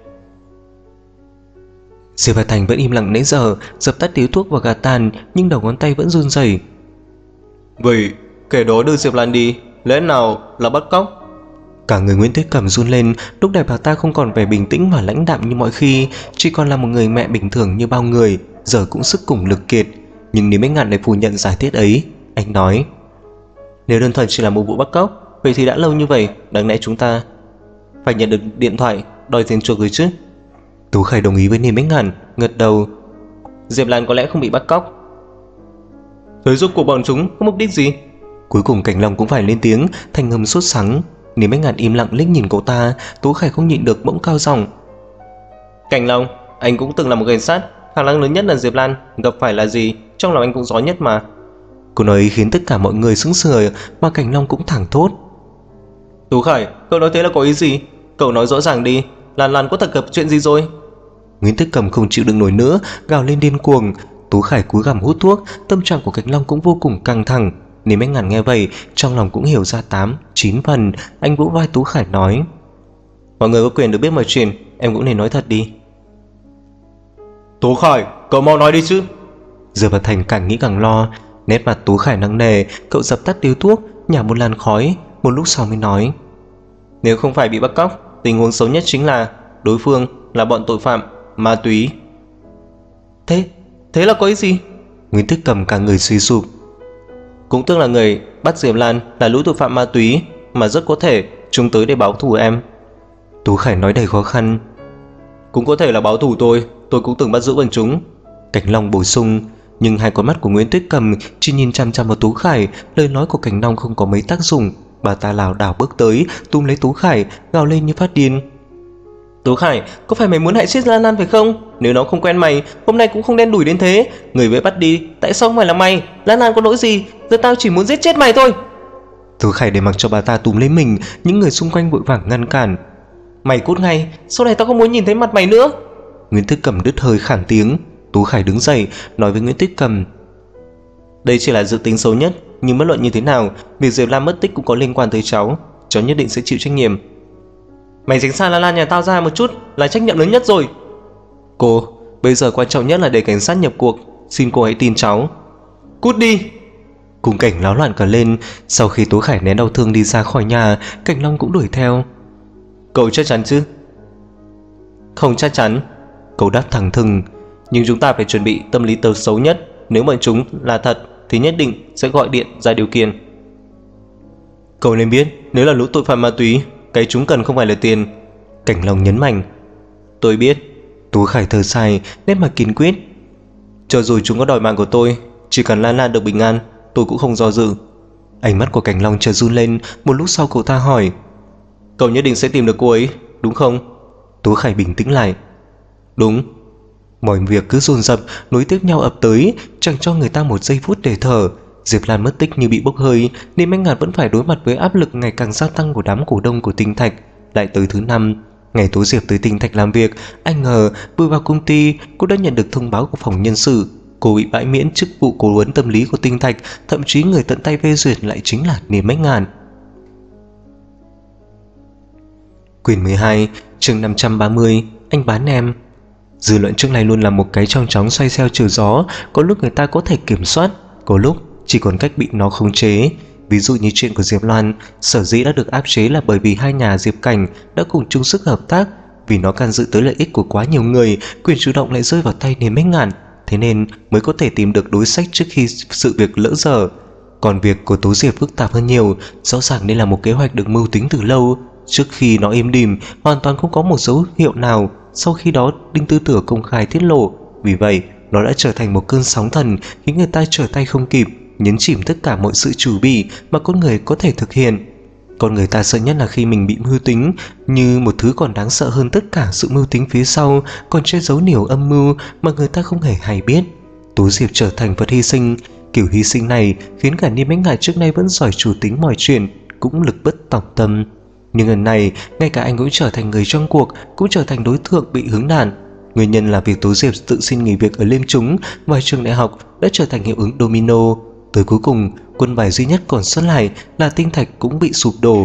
Diệp Hà Thành vẫn im lặng nãy giờ, dập tắt điếu thuốc và gạt tàn, nhưng đầu ngón tay vẫn run rẩy. Vậy kẻ đó đưa Diệp Lan đi, lẽ nào là bắt cóc? Cả người Nguyễn Tuyết Cẩm run lên. Lúc này bà ta không còn vẻ bình tĩnh và lãnh đạm như mọi khi, chỉ còn là một người mẹ bình thường như bao người, giờ cũng sức cùng lực kiệt. Nhưng nếu mấy ngạn lại phủ nhận giải thiết ấy, anh nói, nếu đơn thuần chỉ là một vụ bắt cóc, vậy thì đã lâu như vậy, đáng lẽ chúng ta phải nhận được điện thoại đòi tiền chuộc rồi chứ. Tú Khải đồng ý với Niềm Bích Ngạn, gật đầu. Diệp Lan có lẽ không bị bắt cóc. Thế rốt cuộc bọn chúng có mục đích gì? Cuối cùng Cảnh Long cũng phải lên tiếng, thanh âm sốt sắng. Niềm Bích Ngạn im lặng liếc nhìn cậu ta. Tú Khải không nhịn được bỗng cao giọng, Cảnh Long, anh cũng từng là một cảnh sát, khả năng lớn nhất là Diệp Lan gặp phải là gì trong lòng anh cũng rõ nhất mà. Câu nói ấy khiến tất cả mọi người sững sờ, mà Cảnh Long cũng thẳng thốt, Tú Khải, cậu nói thế là có ý gì? Cậu nói rõ ràng đi, Lan có thật gặp chuyện gì rồi? Nguyễn Tích Cầm không chịu đựng nổi nữa, gào lên điên cuồng. Tú Khải cúi gằm hút thuốc, tâm trạng của Cảnh Long cũng vô cùng căng thẳng. Nếu anh Ngàn nghe vậy, trong lòng cũng hiểu ra 8-9 phần. Anh vỗ vai Tú Khải nói, mọi người có quyền được biết mọi chuyện, em cũng nên nói thật đi. Tú Khải, cậu mau nói đi chứ. Diệp Vật Thành càng nghĩ càng lo. Nét mặt Tú Khải nặng nề, cậu dập tắt điếu thuốc, nhả một làn khói, một lúc sau mới nói, nếu không phải bị bắt cóc, tình huống xấu nhất chính là đối phương là bọn tội phạm ma túy. Thế là có ý gì? Nguyễn Tích Cầm cả người suy sụp. Cũng tức là người bắt Diệp Lan là lũ tội phạm ma túy, mà rất có thể chúng tới để báo thù em. Tú Khải nói đầy khó khăn. Cũng có thể là báo thù tôi cũng từng bắt giữ bọn chúng. Cảnh Long bổ sung. Nhưng hai con mắt của Nguyễn Tuyết Cầm chỉ nhìn chăm chăm vào Tú Khải, lời nói của Cảnh Long không có mấy tác dụng. Bà ta lảo đảo bước tới, túm lấy Tú Khải, gào lên như phát điên. Tú Khải, có phải mày muốn hại chết Lan Lan phải không? Nếu nó không quen mày, hôm nay cũng không đen đủi đến thế. Người bị bắt đi, tại sao không phải là mày? Lan Lan có lỗi gì? Giờ tao chỉ muốn giết chết mày thôi. Tú Khải để mặc cho bà ta túm lấy mình, những người xung quanh vội vàng ngăn cản. Mày cút ngay, sau này tao không muốn nhìn thấy mặt mày nữa. Nguyễn Tích Cầm đứt hơi khản tiếng. Tú Khải đứng dậy, nói với Nguyễn Tích Cầm. Đây chỉ là dự tính xấu nhất, nhưng bất luận như thế nào, việc Diệp Lam mất tích cũng có liên quan tới cháu. Cháu nhất định sẽ chịu trách nhiệm. Mày tránh xa Lan Lan nhà tao ra một chút là trách nhiệm lớn nhất rồi. Cô, bây giờ quan trọng nhất là để cảnh sát nhập cuộc. Xin cô hãy tin cháu. Cút đi. Cùng Cảnh náo loạn cả lên. Sau khi Tú Khải nén đau thương đi ra khỏi nhà, Cảnh Long cũng đuổi theo. Cậu chắc chắn chứ? Không chắc chắn, cậu đáp thẳng thừng. Nhưng chúng ta phải chuẩn bị tâm lý tật xấu nhất. Nếu mà chúng là thật thì nhất định sẽ gọi điện ra điều kiện. Cậu nên biết, nếu là lũ tội phạm ma túy, cái chúng cần không phải là tiền. Cảnh Long nhấn mạnh. Tôi biết. Tú Khải thở dài, nét mặt kiên quyết. Cho dù chúng có đòi mạng của tôi, chỉ cần Lan Lan được bình an, tôi cũng không do dự. Ánh mắt của Cảnh Long chợt run lên. Một lúc sau cậu ta hỏi. Cậu nhất định sẽ tìm được cô ấy, đúng không? Tú Khải bình tĩnh lại. Đúng. Mọi việc cứ dồn dập nối tiếp nhau ập tới, chẳng cho người ta một giây phút để thở. Diệp Lan mất tích như bị bốc hơi, nên Mạnh Ngạn vẫn phải đối mặt với áp lực ngày càng gia tăng của đám cổ đông của Tinh Thạch. Lại tới thứ 5, ngày Tố Diệp tới Tinh Thạch làm việc, anh ngờ vừa vào công ty cô đã nhận được thông báo của phòng nhân sự. Cô bị bãi miễn chức vụ cố vấn tâm lý của Tinh Thạch, thậm chí người tận tay phê duyệt lại chính là Niềm Mạnh Ngạn. Quyển 12, chương 530, anh bán em. Dư luận trước này luôn là một cái chong chóng xoay xeo chiều gió, có lúc người ta có thể kiểm soát, có lúc chỉ còn cách bị nó khống chế. Ví dụ như chuyện của Diệp Loan, sở dĩ đã được áp chế là bởi vì hai nhà Diệp Cảnh đã cùng chung sức hợp tác. Vì nó can dự tới lợi ích của quá nhiều người, quyền chủ động lại rơi vào tay Niềm Mạnh Ngạn, thế nên mới có thể tìm được đối sách trước khi sự việc lỡ dở. Còn việc của Tố Diệp phức tạp hơn nhiều, rõ ràng đây là một kế hoạch được mưu tính từ lâu. Trước khi nó êm đềm, hoàn toàn không có một dấu hiệu nào. Sau khi đó, Đinh Tư Tưởng công khai tiết lộ. Vì vậy, nó đã trở thành một cơn sóng thần, khiến người ta trở tay không kịp, nhấn chìm tất cả mọi sự chủ bị mà con người có thể thực hiện. Con người ta sợ nhất là khi mình bị mưu tính, như một thứ còn đáng sợ hơn tất cả sự mưu tính phía sau, còn che giấu nhiều âm mưu mà người ta không hề hay biết. Tú Diệp trở thành vật hy sinh. Kiểu hy sinh này khiến cả Niềm Mạnh Ngạn trước nay vẫn giỏi chủ tính mọi chuyện cũng lực bất tòng tâm. Nhưng lần này, ngay cả anh cũng trở thành người trong cuộc, cũng trở thành đối tượng bị hướng đạn. Nguyên nhân là việc Tố Diệp tự xin nghỉ việc ở Liêm Chúng và trường đại học đã trở thành hiệu ứng domino. Tới cuối cùng, quân bài duy nhất còn sót lại là Tinh Thạch cũng bị sụp đổ.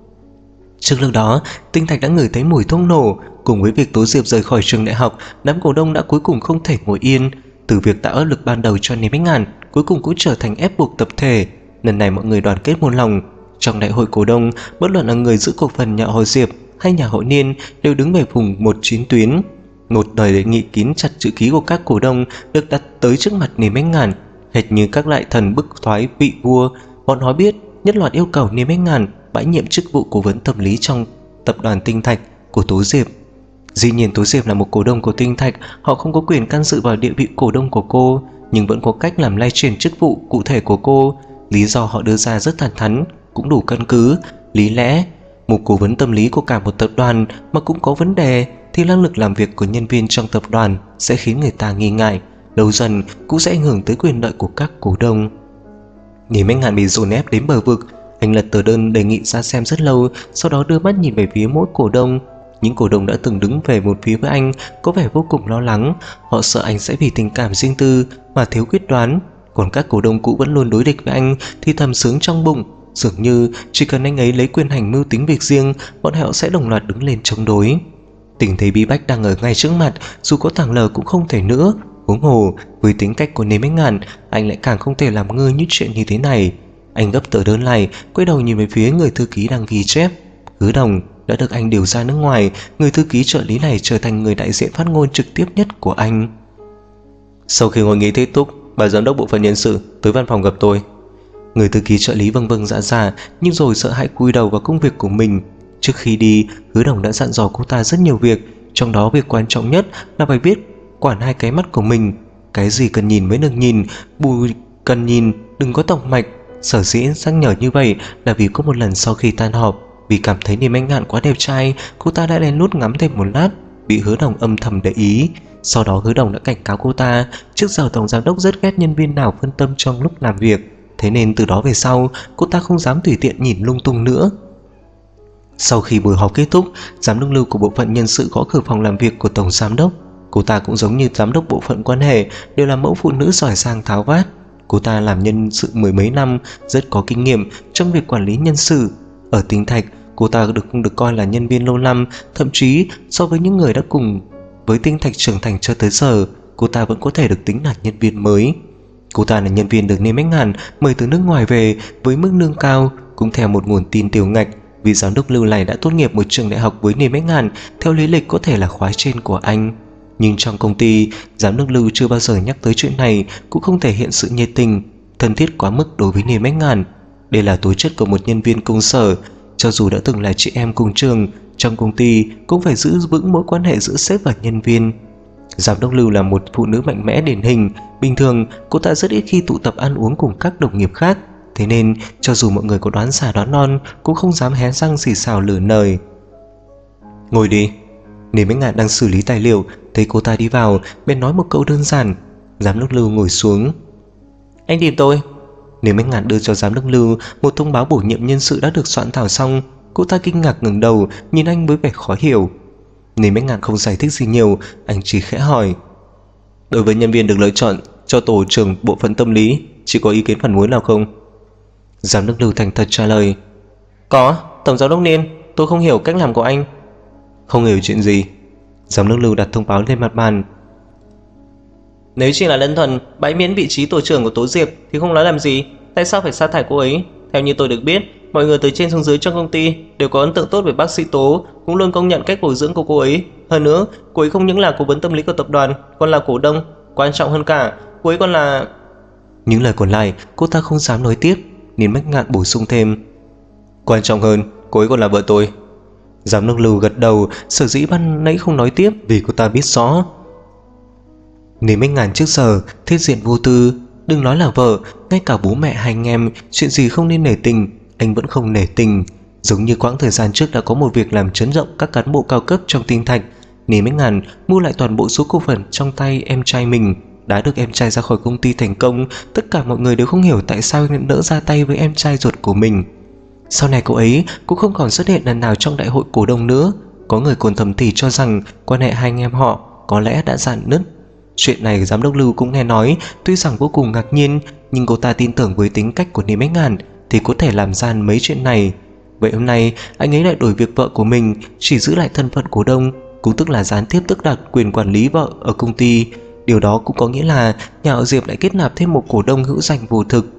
Trước lúc đó, Tinh Thạch đã ngửi thấy mùi thuốc nổ. Cùng với việc Tố Diệp rời khỏi trường đại học, đám cổ đông đã cuối cùng không thể ngồi yên. Từ việc tạo áp lực ban đầu cho Niềm Mạnh Ngạn, cuối cùng cũng trở thành ép buộc tập thể. Lần này mọi người đoàn kết một lòng. Trong đại hội cổ đông, bất luận là người giữ cổ phần nhà họ Diệp hay nhà họ Niên đều đứng về vùng một chiến tuyến. Một lời đề nghị kín chặt chữ ký của các cổ đông được đặt tới trước mặt Niềm Mạnh Ngạn, hệt như các đại thần bức thoái vị vua. Bọn họ biết nhất loạt yêu cầu Niềm Mạnh Ngạn bãi nhiệm chức vụ cố vấn tâm lý trong tập đoàn Tinh Thạch của Tố Diệp. Dĩ nhiên Tố Diệp là một cổ đông của Tinh Thạch, họ không có quyền can dự vào địa vị cổ đông của cô, nhưng vẫn có cách làm lay chuyển chức vụ cụ thể của cô. Lý do họ đưa ra rất thẳng thắn, cũng đủ căn cứ. Lý lẽ một cố vấn tâm lý của cả một tập đoàn mà cũng có vấn đề thì năng lực làm việc của nhân viên trong tập đoàn sẽ khiến người ta nghi ngại, lâu dần cũng sẽ ảnh hưởng tới quyền lợi của các cổ đông. Niềm Mạnh Ngạn bị dồn ép đến bờ vực. Anh lật tờ đơn đề nghị ra xem rất lâu, sau đó đưa mắt nhìn về phía mỗi cổ đông. Những cổ đông đã từng đứng về một phía với anh có vẻ vô cùng lo lắng. Họ sợ anh sẽ vì tình cảm riêng tư mà thiếu quyết đoán. Còn các cổ đông cũ vẫn luôn đối địch với anh thì thầm sướng trong bụng, dường như chỉ cần anh ấy lấy quyền hành mưu tính việc riêng, bọn họ sẽ đồng loạt đứng lên chống đối. Tình thế bí bách đang ở ngay trước mặt, dù có thẳng lờ cũng không thể nữa. Huống hồ với tính cách của Niềm Mạnh Ngạn, anh lại càng không thể làm ngơ những chuyện như thế này. Anh gấp tờ đơn lại, quay đầu nhìn về phía người thư ký đang ghi chép. Hứa Đồng đã được anh điều ra nước ngoài. Người thư ký trợ lý này trở thành người đại diện phát ngôn trực tiếp nhất của anh. Sau khi hội nghị kết thúc, bà giám đốc bộ phận nhân sự tới văn phòng gặp tôi. Người thư ký trợ lý vâng vâng dạ dạ, nhưng rồi sợ hãi cúi đầu vào công việc của mình. Trước khi đi, Hứa Đồng đã dặn dò cô ta rất nhiều việc, trong đó việc quan trọng nhất là phải biết quản hai cái mắt của mình. Cái gì cần nhìn mới được nhìn, bùi cần nhìn, đừng có tọc mạch. Sở dĩ nhắc nhở như vậy là vì có một lần sau khi tan họp, vì cảm thấy Niềm Anh Ngạn quá đẹp trai, cô ta đã lén lút ngắm thêm một lát, bị Hứa Đồng âm thầm để ý. Sau đó Hứa Đồng đã cảnh cáo cô ta, trước giờ tổng giám đốc rất ghét nhân viên nào phân tâm trong lúc làm việc, thế nên từ đó về sau cô ta không dám tùy tiện nhìn lung tung nữa. Sau khi buổi họp kết thúc, giám đốc Lưu của bộ phận nhân sự gõ cửa phòng làm việc của tổng giám đốc. Cô ta cũng giống như giám đốc bộ phận quan hệ, đều là mẫu phụ nữ giỏi giang tháo vát. Cô ta làm nhân sự mười mấy năm, rất có kinh nghiệm trong việc quản lý nhân sự. Ở Tinh Thạch, cô ta không được coi là nhân viên lâu năm, thậm chí so với những người đã cùng với Tinh Thạch trưởng thành cho tới giờ, cô ta vẫn có thể được tính là nhân viên mới. Cô ta là nhân viên được Niềm Anh Ngạn mời từ nước ngoài về với mức lương cao, cũng theo một nguồn tin tiểu ngạch, vì giám đốc Lưu này đã tốt nghiệp một trường đại học với Niềm Anh Ngạn, theo lý lịch có thể là khóa trên của anh. Nhưng trong công ty, giám đốc Lưu chưa bao giờ nhắc tới chuyện này, cũng không thể hiện sự nhiệt tình, thân thiết quá mức đối với Niềm Anh Ngạn. Đây là tố chất của một nhân viên công sở, cho dù đã từng là chị em cùng trường, trong công ty cũng phải giữ vững mối quan hệ giữa sếp và nhân viên. Giám đốc Lưu là một phụ nữ mạnh mẽ điển hình, bình thường cô ta rất ít khi tụ tập ăn uống cùng các đồng nghiệp khác, thế nên cho dù mọi người có đoán già đoán non cũng không dám hé răng xì xào lửa lời. Ngồi đi. Niềm Anh Ngạn đang xử lý tài liệu, thấy cô ta đi vào bèn nói một câu đơn giản. Giám đốc Lưu ngồi xuống. Anh tìm tôi. Niềm Anh Ngạn đưa cho giám đốc Lưu một thông báo bổ nhiệm nhân sự đã được soạn thảo xong. Cô ta kinh ngạc ngẩng đầu nhìn anh với vẻ khó hiểu. Niềm Anh Ngạn không giải thích gì nhiều, anh chỉ khẽ hỏi. Đối với nhân viên được lựa chọn cho tổ trưởng bộ phận tâm lý, chỉ có ý kiến phản đối nào không? Giám đốc Lưu thành thật trả lời. Có, tổng giám đốc Niên, tôi không hiểu cách làm của anh. Không hiểu chuyện gì? Giám đốc Lưu đặt thông báo lên mặt bàn. Nếu chỉ là đơn thuần bãi miễn vị trí tổ trưởng của Tố Diệp thì không nói làm gì, tại sao phải sa thải cô ấy? Theo như tôi được biết, mọi người từ trên xuống dưới trong công ty đều có ấn tượng tốt về bác sĩ Tố, cũng luôn công nhận cách bồi dưỡng của cô ấy. Hơn nữa, cô ấy không những là cố vấn tâm lý của tập đoàn, còn là cổ đông. Quan trọng hơn cả, cô ấy còn là... Những lời còn lại cô ta không dám nói tiếp, nên Bách Ngạn bổ sung thêm. Quan trọng hơn, cô ấy còn là vợ tôi. Giám đốc Lưu gật đầu, sở dĩ ban nãy không nói tiếp vì cô ta biết rõ. Niềm Anh Ngạn trước giờ thiết diện vô tư, đừng nói là vợ, ngay cả bố mẹ hai anh em, chuyện gì không nên nể tình anh vẫn không nể tình. Giống như quãng thời gian trước đã có một việc làm chấn động các cán bộ cao cấp trong Tinh Thạch. Niềm Anh Ngạn mua lại toàn bộ số cổ phần trong tay em trai mình, đã được em trai ra khỏi công ty thành công. Tất cả mọi người đều không hiểu tại sao anh nỡ ra tay với em trai ruột của mình. Sau này cậu ấy cũng không còn xuất hiện lần nào trong đại hội cổ đông nữa. Có người còn thầm thì cho rằng quan hệ hai anh em họ có lẽ đã rạn nứt. Chuyện này giám đốc Lưu cũng nghe nói, tuy rằng vô cùng ngạc nhiên, nhưng cô ta tin tưởng với tính cách của Niềm Anh Ngạn thì có thể làm ra mấy chuyện này. Vậy hôm nay anh ấy lại đổi việc vợ của mình, chỉ giữ lại thân phận cổ đông, cũng tức là gián tiếp tước đoạt quyền quản lý vợ ở công ty. Điều đó cũng có nghĩa là nhà họ Diệp lại kết nạp thêm một cổ đông hữu danh vô thực.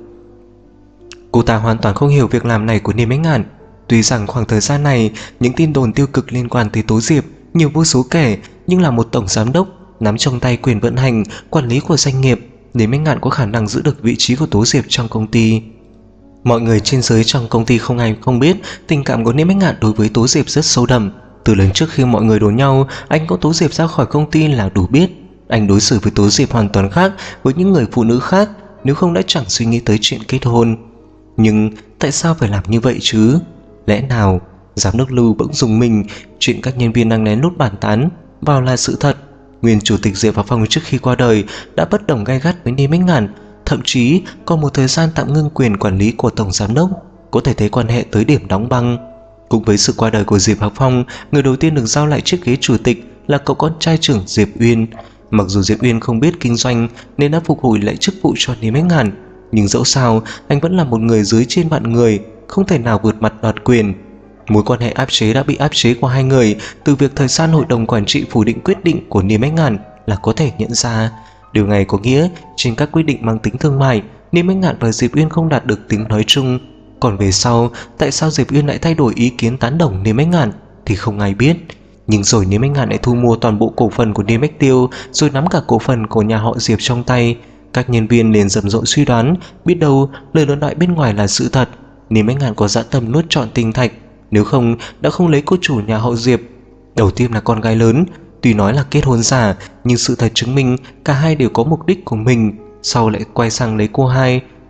Cô ta hoàn toàn không hiểu việc làm này của Niềm Anh Ngạn. Tuy rằng khoảng thời gian này những tin đồn tiêu cực liên quan tới Tố Diệp nhiều vô số kể, nhưng là một tổng giám đốc nắm trong tay quyền vận hành, quản lý của doanh nghiệp, Niềm Anh Ngạn có khả năng giữ được vị trí của Tố Diệp trong công ty. Mọi người trên dưới trong công ty không ai không biết tình cảm của Niềm Anh Ngạn đối với Tố Diệp rất sâu đậm. Từ lần trước khi mọi người đổ nhau, anh có Tố Diệp ra khỏi công ty là đủ biết. Anh đối xử với Tố Diệp hoàn toàn khác với những người phụ nữ khác, nếu không đã chẳng suy nghĩ tới chuyện kết hôn. Nhưng tại sao phải làm như vậy chứ? Lẽ nào giám đốc Lưu bỗng dùng mình, chuyện các nhân viên đang lén lút bàn tán vào là sự thật? Nguyên chủ tịch Diệp Vào Phong trước khi qua đời đã bất đồng gay gắt với Niềm Anh Ngạn, thậm chí còn một thời gian tạm ngưng quyền quản lý của tổng giám đốc, có thể thấy quan hệ tới điểm đóng băng. Cùng với sự qua đời của Diệp Vào Phong, người đầu tiên được giao lại chiếc ghế chủ tịch là cậu con trai trưởng Diệp Uyên. Mặc dù Diệp Uyên không biết kinh doanh nên đã phục hồi lại chức vụ cho Niềm Anh Ngạn, nhưng dẫu sao anh vẫn là một người dưới trên vạn người, không thể nào vượt mặt đoạt quyền. Mối quan hệ áp chế đã bị áp chế của hai người từ việc thời gian hội đồng quản trị phủ định quyết định của Niềm Anh Ngạn là có thể nhận ra. Điều này có nghĩa trên các quyết định mang tính thương mại, Niềm Anh Ngạn và Diệp Uyên không đạt được tiếng nói chung. Còn về sau, tại sao Diệp Uyên lại thay đổi ý kiến tán đồng Niềm Anh Ngạn thì không ai biết. Nhưng rồi Niềm Anh Ngạn lại thu mua toàn bộ cổ phần của Niềm Bách Tiêu, rồi nắm cả cổ phần của nhà họ Diệp trong tay. Các nhân viên liền rầm rộ suy đoán, biết đâu lời đồn đại bên ngoài là sự thật. Niềm Anh Ngạn có dã tâm nuốt trọn Tinh Thạch, nếu không đã không lấy cô chủ nhà họ Diệp. Đầu tiên là con gái lớn, tuy nói là kết hôn giả, nhưng sự thật chứng minh cả hai đều có mục đích của mình. Sau lại quay sang lấy cô hai.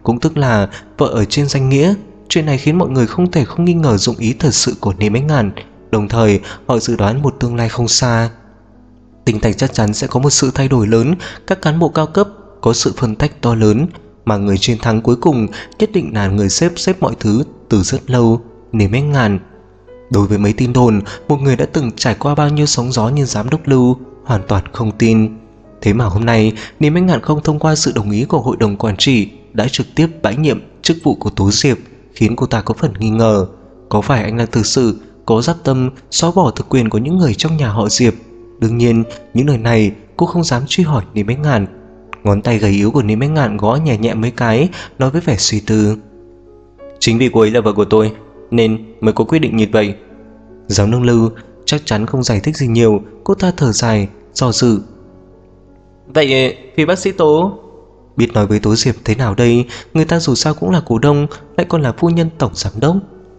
cũng tức là vợ ở trên danh nghĩa. Chuyện này khiến mọi người không thể không nghi ngờ dụng ý thật sự của Niêm Bách Ngạn, đồng thời họ dự đoán một tương lai không xa, Tinh Thạch chắc chắn sẽ có một sự thay đổi lớn, các cán bộ cao cấp có sự phân tách to lớn, mà người chiến thắng cuối cùng nhất định là người xếp mọi thứ từ rất lâu, Niêm Bách Ngạn. Đối với mấy tin đồn một người đã từng trải qua bao nhiêu sóng gió như giám đốc Lưu hoàn toàn không tin. Thế mà hôm nay Niêm Bách Ngạn không thông qua sự đồng ý của hội đồng quản trị đã trực tiếp bãi nhiệm chức vụ của Tố Diệp, khiến cô ta có phần nghi ngờ có phải anh là thực sự có dáp tâm xóa bỏ thực quyền của những người trong nhà họ Diệp. Đương nhiên những lời này cô không dám truy hỏi Niêm Bách Ngạn. Ngón tay gầy yếu của Niêm Bách Ngạn gõ nhẹ nhẹ mấy cái, nói với vẻ suy tư: chính vì cô ấy là vợ của tôi nên mới có quyết định như vậy. Giám đốc Lưu chắc chắn không giải thích gì nhiều, cô ta thở dài do dự: vậy vì bác sĩ Tố biết nói với Tố Diệp thế nào đây, người ta dù sao cũng là cổ đông, lại còn là phu nhân tổng giám đốc.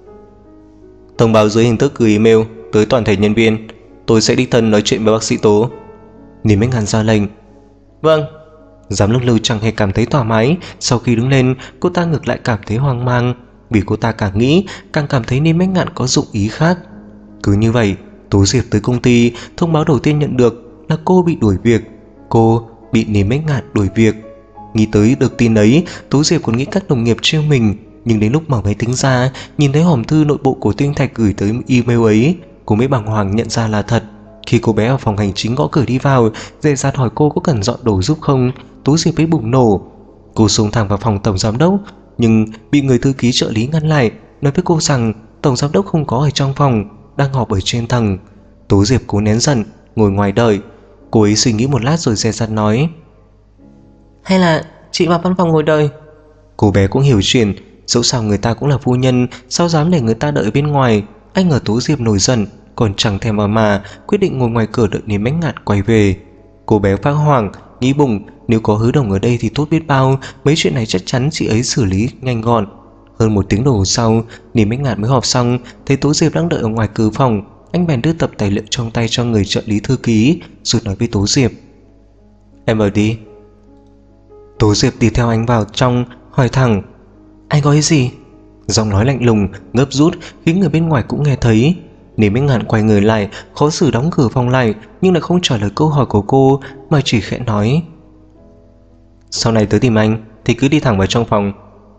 Thông báo dưới hình thức gửi email tới toàn thể nhân viên, tôi sẽ đích thân nói chuyện với bác sĩ Tố. Niêm Bách Ngạn ra lệnh. Vâng. Giám đốc Lưu chẳng hề cảm thấy thoải mái. Sau khi đứng lên, cô ta ngược lại cảm thấy hoang mang, vì cô ta càng nghĩ càng cảm thấy Niêm Bách Ngạn có dụng ý khác. Cứ như vậy, Tố Diệp tới công ty, thông báo đầu tiên nhận được là cô bị đuổi việc. Cô bị Niêm Bách Ngạn đuổi việc. Nghĩ tới được tin ấy, Tố Diệp còn nghĩ các đồng nghiệp trêu mình, nhưng đến lúc mở máy tính ra, nhìn thấy hòm thư nội bộ của Tinh Thạch gửi tới email ấy, cô mới bàng hoàng nhận ra là thật. Khi cô bé ở phòng hành chính gõ cửa đi vào, dè dặt hỏi cô có cần dọn đồ giúp không, Tố Diệp ấy bùng nổ. Cô xông thẳng vào phòng tổng giám đốc, nhưng bị người thư ký trợ lý ngăn lại, nói với cô rằng tổng giám đốc không có ở trong phòng, đang họp ở trên tầng. Tố Diệp cố nén giận, ngồi ngoài đợi. Cô ấy suy nghĩ một lát rồi dè dặt nói: hay là chị vào văn phòng ngồi đợi. Cô bé cũng hiểu chuyện, dẫu sao người ta cũng là phu nhân, sao dám để người ta đợi bên ngoài. Anh ở Tố Diệp nổi giận, còn chẳng thèm vào mà, quyết định ngồi ngoài cửa đợi Niêm Bách Ngạn quay về. Cô bé phát hoảng, nghĩ bụng nếu có Hứa Đồng ở đây thì tốt biết bao, mấy chuyện này chắc chắn chị ấy xử lý nhanh gọn. Hơn một tiếng đồng hồ sau, Niêm Bách Ngạn mới họp xong, thấy Tố Diệp đang đợi ở ngoài cửa phòng. Anh bèn đưa tập tài liệu trong tay cho người trợ lý thư ký, rồi nói với Tố Diệp: em vào đi. Tố Diệp đi theo anh vào trong, hỏi thẳng: anh có ý gì? Giọng nói lạnh lùng, gấp rút khiến người bên ngoài cũng nghe thấy. Niêm Bách Ngạn quay người lại, khó xử đóng cửa phòng lại, nhưng lại không trả lời câu hỏi của cô, mà chỉ khẽ nói: sau này tới tìm anh thì cứ đi thẳng vào trong phòng.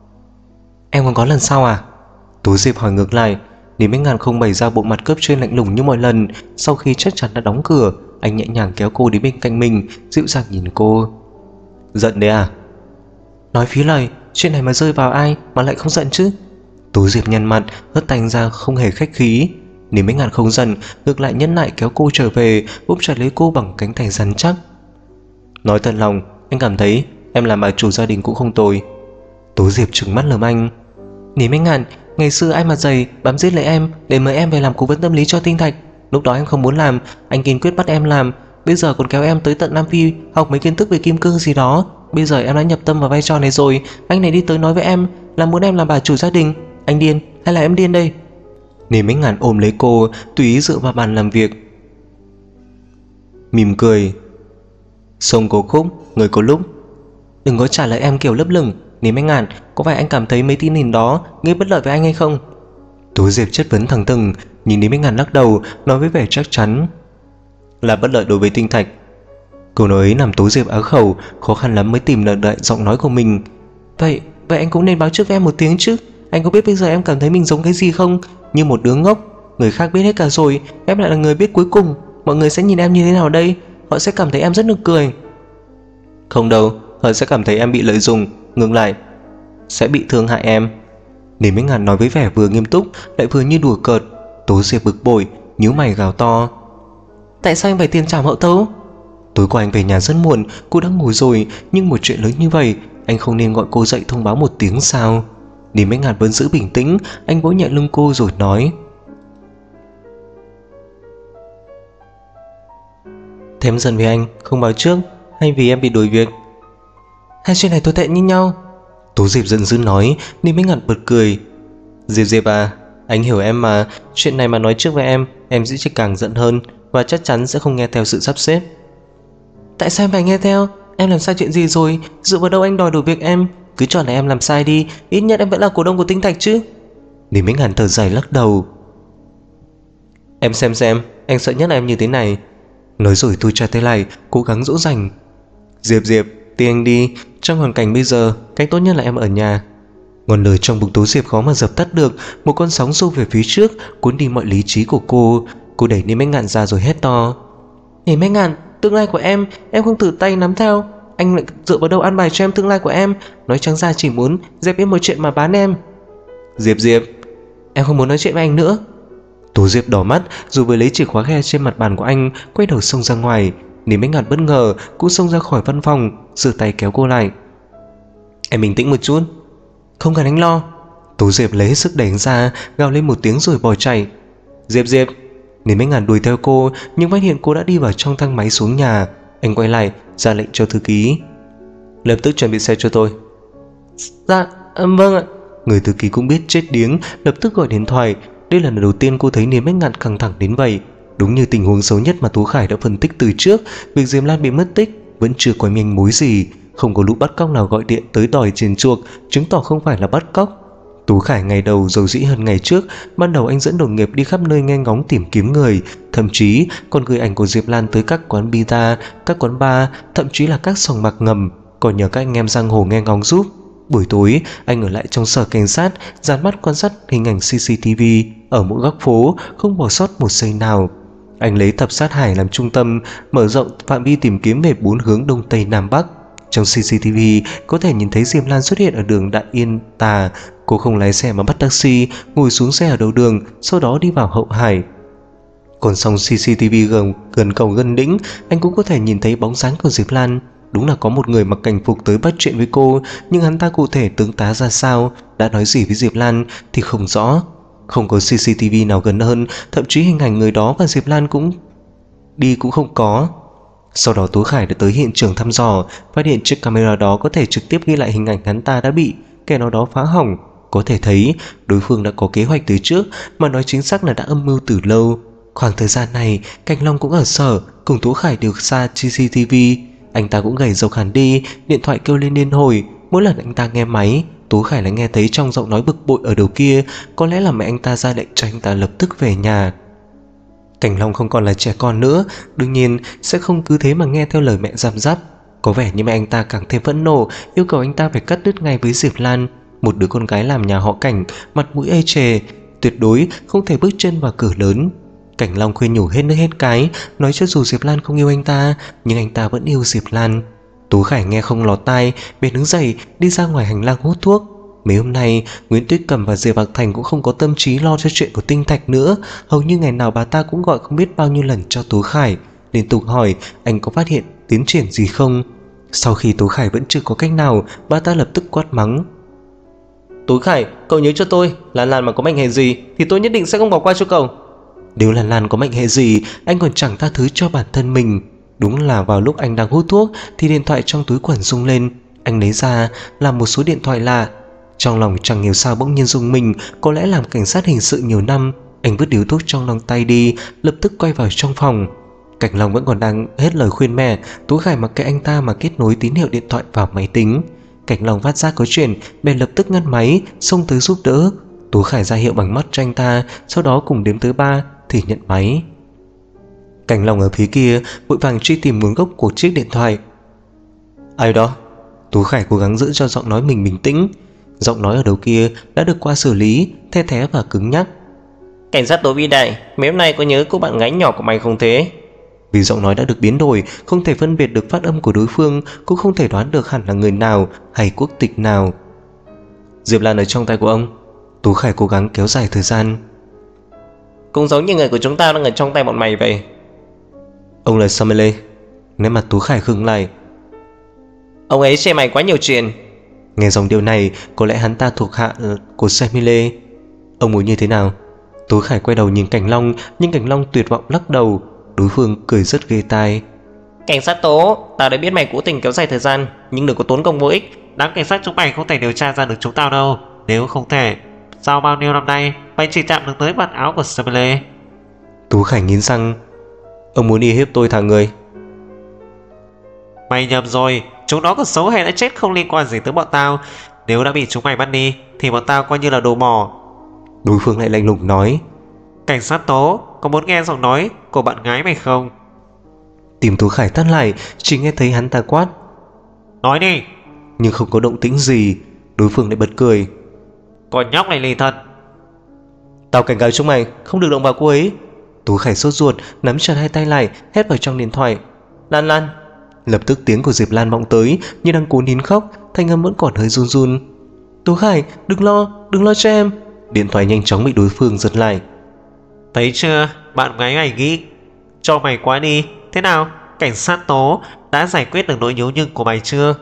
Em còn có lần sau à? Tố Diệp hỏi ngược lại. Niêm Bách Ngạn không bày ra bộ mặt cấp trên lạnh lùng như mọi lần. Sau khi chắc chắn đã đóng cửa, anh nhẹ nhàng kéo cô đến bên cạnh mình, dịu dàng nhìn cô: giận đấy à? Nói phí lời, chuyện này mà rơi vào ai mà lại không giận chứ? Tố Diệp nhăn mặt, hất tay ra không hề khách khí. Niêm Bách Ngạn không giận, ngược lại nhẫn nại kéo cô trở về, ôm chặt lấy cô bằng cánh tay rắn chắc. Nói thật lòng, anh cảm thấy em làm bà chủ gia đình cũng không tồi. Tố Diệp trừng mắt lườm anh. Niêm Bách Ngạn, ngày xưa ai mặt dày bám giết lấy em để mời em về làm cố vấn tâm lý cho Tinh Thạch. Lúc đó em không muốn làm, anh kiên quyết bắt em làm. Bây giờ còn kéo em tới tận Nam Phi học mấy kiến thức về kim cương gì đó. Bây giờ em đã nhập tâm vào vai trò này rồi, anh này đi tới nói với em là muốn em làm bà chủ gia đình. Anh điên hay là em điên đây? Niêm Bách Ngạn ôm lấy cô, tùy ý dựa vào bàn làm việc, mỉm cười. Sông có khúc, người có lúc. Đừng có trả lời em kiểu lấp lửng. Niêm Bách Ngạn, có phải anh cảm thấy mấy tin đồn đó gây bất lợi với anh hay không? Tố Diệp chất vấn thẳng thừng, nhìn Niêm Bách Ngạn lắc đầu, nói với vẻ chắc chắn: là bất lợi đối với Tinh Thạch. Câu nói ấy làm Tố Diệp á khẩu, khó khăn lắm mới tìm được lại giọng nói của mình. Vậy anh cũng nên báo trước với em một tiếng chứ. Anh có biết bây giờ em cảm thấy mình giống cái gì không? Như một đứa ngốc. Người khác biết hết cả rồi, em lại là người biết cuối cùng. Mọi người sẽ nhìn em như thế nào đây? Họ sẽ cảm thấy em rất nực cười. Không đâu, họ sẽ cảm thấy em bị lợi dụng. Ngược lại, sẽ bị thương hại em. Niêm Bách Ngạn nói với vẻ vừa nghiêm túc lại vừa như đùa cợt. Tố Diệp bực bội, nhíu mày gào to: tại sao anh phải tiền trảm hậu tấu? Tối qua anh về nhà rất muộn, cô đang ngủ rồi, nhưng một chuyện lớn như vậy anh không nên gọi cô dậy thông báo một tiếng sao? Niêm Bách Ngạn vẫn giữ bình tĩnh, anh vỗ nhẹ lưng cô rồi nói: Thém giận với anh không báo trước, hay vì em bị đuổi việc? Hai chuyện này tồi tệ như nhau. Tố Diệp giận dữ nói. Niêm Bách Ngạn bật cười: Diệp à, anh hiểu em mà. Chuyện này mà nói trước với em sẽ chỉ càng giận hơn, và chắc chắn sẽ không nghe theo sự sắp xếp. Tại sao em phải nghe theo? Em làm sai chuyện gì rồi? Dựa vào đâu anh đòi đuổi việc em? Cứ cho là em làm sai đi, ít nhất em vẫn là cổ đông của Tinh Thạch chứ. Lý Minh Hàn thở dài lắc đầu. Em xem, anh sợ nhất là em như thế này. Nói rồi tôi tra tay lại, cố gắng dỗ dành. Diệp, tin anh đi, trong hoàn cảnh bây giờ, cách tốt nhất là em ở nhà. Ngọn lửa trong bụng Tố Diệp khó mà dập tắt được. Một con sóng xô về phía trước, cuốn đi mọi lý trí của cô. Cô đẩy Lý Minh Ngạn ra rồi hét to. Lý Minh Ngạn, tương lai của em không tự tay nắm theo. Anh lại dựa vào đâu an bài cho em tương lai của em? Nói trắng ra chỉ muốn dẹp biết một chuyện mà bán em. Diệp, em không muốn nói chuyện với anh nữa. Tố Diệp đỏ mắt rồi vừa lấy chìa khóa khe trên mặt bàn của anh, quay đầu xông ra ngoài. Lý Minh Ngạn bất ngờ cũng xông ra khỏi văn phòng, giơ tay kéo cô lại. Em bình tĩnh một chút. Không cần anh lo. Tố Diệp lấy hết sức đẩy anh ra, gào lên một tiếng rồi bỏ chạy. Diệp. Lý Minh Ngạn đuổi theo cô, nhưng phát hiện cô đã đi vào trong thang máy xuống nhà. Anh quay lại ra lệnh cho thư ký. Lập tức chuẩn bị xe cho tôi. Dạ, vâng ạ. Người thư ký cũng biết chết điếng, lập tức gọi điện thoại. Đây là lần đầu tiên cô thấy Lý Minh Ngạn căng thẳng đến vậy. Đúng như tình huống xấu nhất mà Tú Khải đã phân tích từ trước, việc Diệp Lan bị mất tích vẫn chưa có manh mối gì. Không có lũ bắt cóc nào gọi điện tới đòi tiền chuộc, chứng tỏ không phải là bắt cóc. Tú Khải ngày đầu dầu dĩ hơn ngày trước. Ban đầu anh dẫn đồng nghiệp đi khắp nơi nghe ngóng tìm kiếm người, thậm chí còn gửi ảnh của Diệp Lan tới các quán pizza, các quán bar, thậm chí là các sòng bạc ngầm, còn nhờ các anh em giang hồ nghe ngóng giúp. Buổi tối anh ở lại trong sở cảnh sát, dán mắt quan sát hình ảnh CCTV ở mỗi góc phố, không bỏ sót một giây nào. Anh lấy thập sát hải làm trung tâm, mở rộng phạm vi tìm kiếm về 4 hướng đông tây nam bắc. Trong CCTV có thể nhìn thấy Diệp Lan xuất hiện ở đường Đại Yên Tà. Cô không lái xe mà bắt taxi, ngồi xuống xe ở đầu đường, sau đó đi vào Hậu Hải. Còn trong CCTV gần cầu Ngân Đĩnh, anh cũng có thể nhìn thấy bóng dáng của Diệp Lan. Đúng là có một người mặc cảnh phục tới bắt chuyện với cô, nhưng hắn ta cụ thể tướng tá ra sao, đã nói gì với Diệp Lan thì không rõ. Không có CCTV nào gần hơn, thậm chí hình ảnh người đó và Diệp Lan cũng không có. Sau đó Tú Khải đã tới hiện trường thăm dò, phát hiện chiếc camera đó có thể trực tiếp ghi lại hình ảnh hắn ta đã bị kẻ nào đó phá hỏng. Có thể thấy đối phương đã có kế hoạch từ trước, mà nói chính xác là đã âm mưu từ lâu. Khoảng thời gian này Cảnh Long cũng ở sở, cùng Tú Khải điều tra CCTV. Anh ta cũng gầy rộc hẳn đi, điện thoại kêu lên liên hồi. Mỗi lần anh ta nghe máy, Tú Khải lại nghe thấy trong giọng nói bực bội ở đầu kia. Có lẽ là mẹ anh ta ra lệnh cho anh ta lập tức về nhà. Cảnh Long không còn là trẻ con nữa, đương nhiên sẽ không cứ thế mà nghe theo lời mẹ giam giáp. Có vẻ như mẹ anh ta càng thêm phẫn nộ, yêu cầu anh ta phải cắt đứt ngay với Diệp Lan, một đứa con gái làm nhà họ Cảnh, mặt mũi ê chề, tuyệt đối không thể bước chân vào cửa lớn. Cảnh Long khuyên nhủ hết nước hết cái, nói cho dù Diệp Lan không yêu anh ta, nhưng anh ta vẫn yêu Diệp Lan. Tú Khải nghe không lọt tai, bèn đứng dậy đi ra ngoài hành lang hút thuốc. Mấy hôm nay Nguyễn Tuyết Cầm và Diệp Bạc Thành cũng không có tâm trí lo cho chuyện của Tinh Thạch nữa. Hầu như ngày nào bà ta cũng gọi không biết bao nhiêu lần cho Tú Khải, liên tục hỏi anh có phát hiện tiến triển gì không. Sau khi Tú Khải vẫn chưa có cách nào, bà ta lập tức quát mắng. Tú Khải, cậu nhớ cho tôi, Lan mà có mệnh hệ gì thì tôi nhất định sẽ không bỏ qua cho cậu. Nếu Lan có mệnh hệ gì, anh còn chẳng tha thứ cho bản thân mình. Đúng là vào lúc anh đang hút thuốc thì điện thoại trong túi quần rung lên. Anh lấy ra là một số điện thoại lạ. Trong lòng chẳng hiểu sao bỗng nhiên rung mình. Có lẽ làm cảnh sát hình sự nhiều năm, anh vứt điếu thuốc trong lòng tay đi, lập tức quay vào trong phòng. Cảnh Long vẫn còn đang hết lời khuyên mẹ. Tú Khải mặc kệ anh ta mà kết nối tín hiệu điện thoại vào máy tính. Cảnh Long phát giác có chuyện, bèn lập tức ngắt máy, xông tới giúp đỡ. Tú Khải ra hiệu bằng mắt cho anh ta, sau đó cùng đếm tới 3 thì nhận máy. Cảnh Long ở phía kia vội vàng truy tìm nguồn gốc của chiếc điện thoại. Ai đó? Tú Khải cố gắng giữ cho giọng nói mình bình tĩnh. Giọng nói ở đầu kia đã được qua xử lý, the thé và cứng nhắc. Cảnh sát Tố Vĩ Đại, mấy hôm nay có nhớ cô bạn gái nhỏ của mày không thế? Vì giọng nói đã được biến đổi, không thể phân biệt được phát âm của đối phương, cũng không thể đoán được hẳn là người nào hay quốc tịch nào. Diệp Lan ở trong tay của ông. Tú Khải cố gắng kéo dài thời gian. Cũng giống như người của chúng ta đang ở trong tay bọn mày vậy. Ông là Samile. Nét mặt Tú Khải khựng lại. Ông ấy chê mày quá nhiều chuyện. Nghe dòng điều này, có lẽ hắn ta thuộc hạ của Samile. Ông muốn như thế nào? Tú Khải quay đầu nhìn Cảnh Long, nhưng Cảnh Long tuyệt vọng lắc đầu. Đối phương cười rất ghê tai. Cảnh sát Tố, tao đã biết mày cố tình kéo dài thời gian, nhưng đừng có tốn công vô ích. Đám cảnh sát chúng mày không thể điều tra ra được chúng tao đâu. Nếu không thể, sau bao nhiêu năm nay mày chỉ chạm được tới vạt áo của Samile. Tú Khải nghiến răng. Ông muốn uy hiếp tôi thả người? Mày nhầm rồi, chúng nó có xấu hay đã chết không liên quan gì tới bọn tao. Nếu đã bị chúng mày bắt đi thì bọn tao coi như là đồ mỏ. Đối phương lại lạnh lùng nói. Cảnh sát Tố, có muốn nghe giọng nói của bạn gái mày không? Tim Tú Khải thắt lại, chỉ nghe thấy hắn ta quát. Nói đi. Nhưng không có động tĩnh gì. Đối phương lại bật cười. Con nhóc này lì thật. Tao cảnh cáo chúng mày không được động vào cô ấy. Tú Khải sốt ruột, nắm chặt hai tay lại, hét vào trong điện thoại. Lan Lan. Lập tức tiếng của Diệp Lan vọng tới, như đang cố nín khóc, thanh âm vẫn còn hơi run run. Tú Khải, đừng lo cho em. Điện thoại nhanh chóng bị đối phương giật lại. Thấy chưa, bạn gái mày nghĩ cho mày quá đi. Thế nào, cảnh sát Tố đã giải quyết được nỗi nhớ nhung của mày chưa?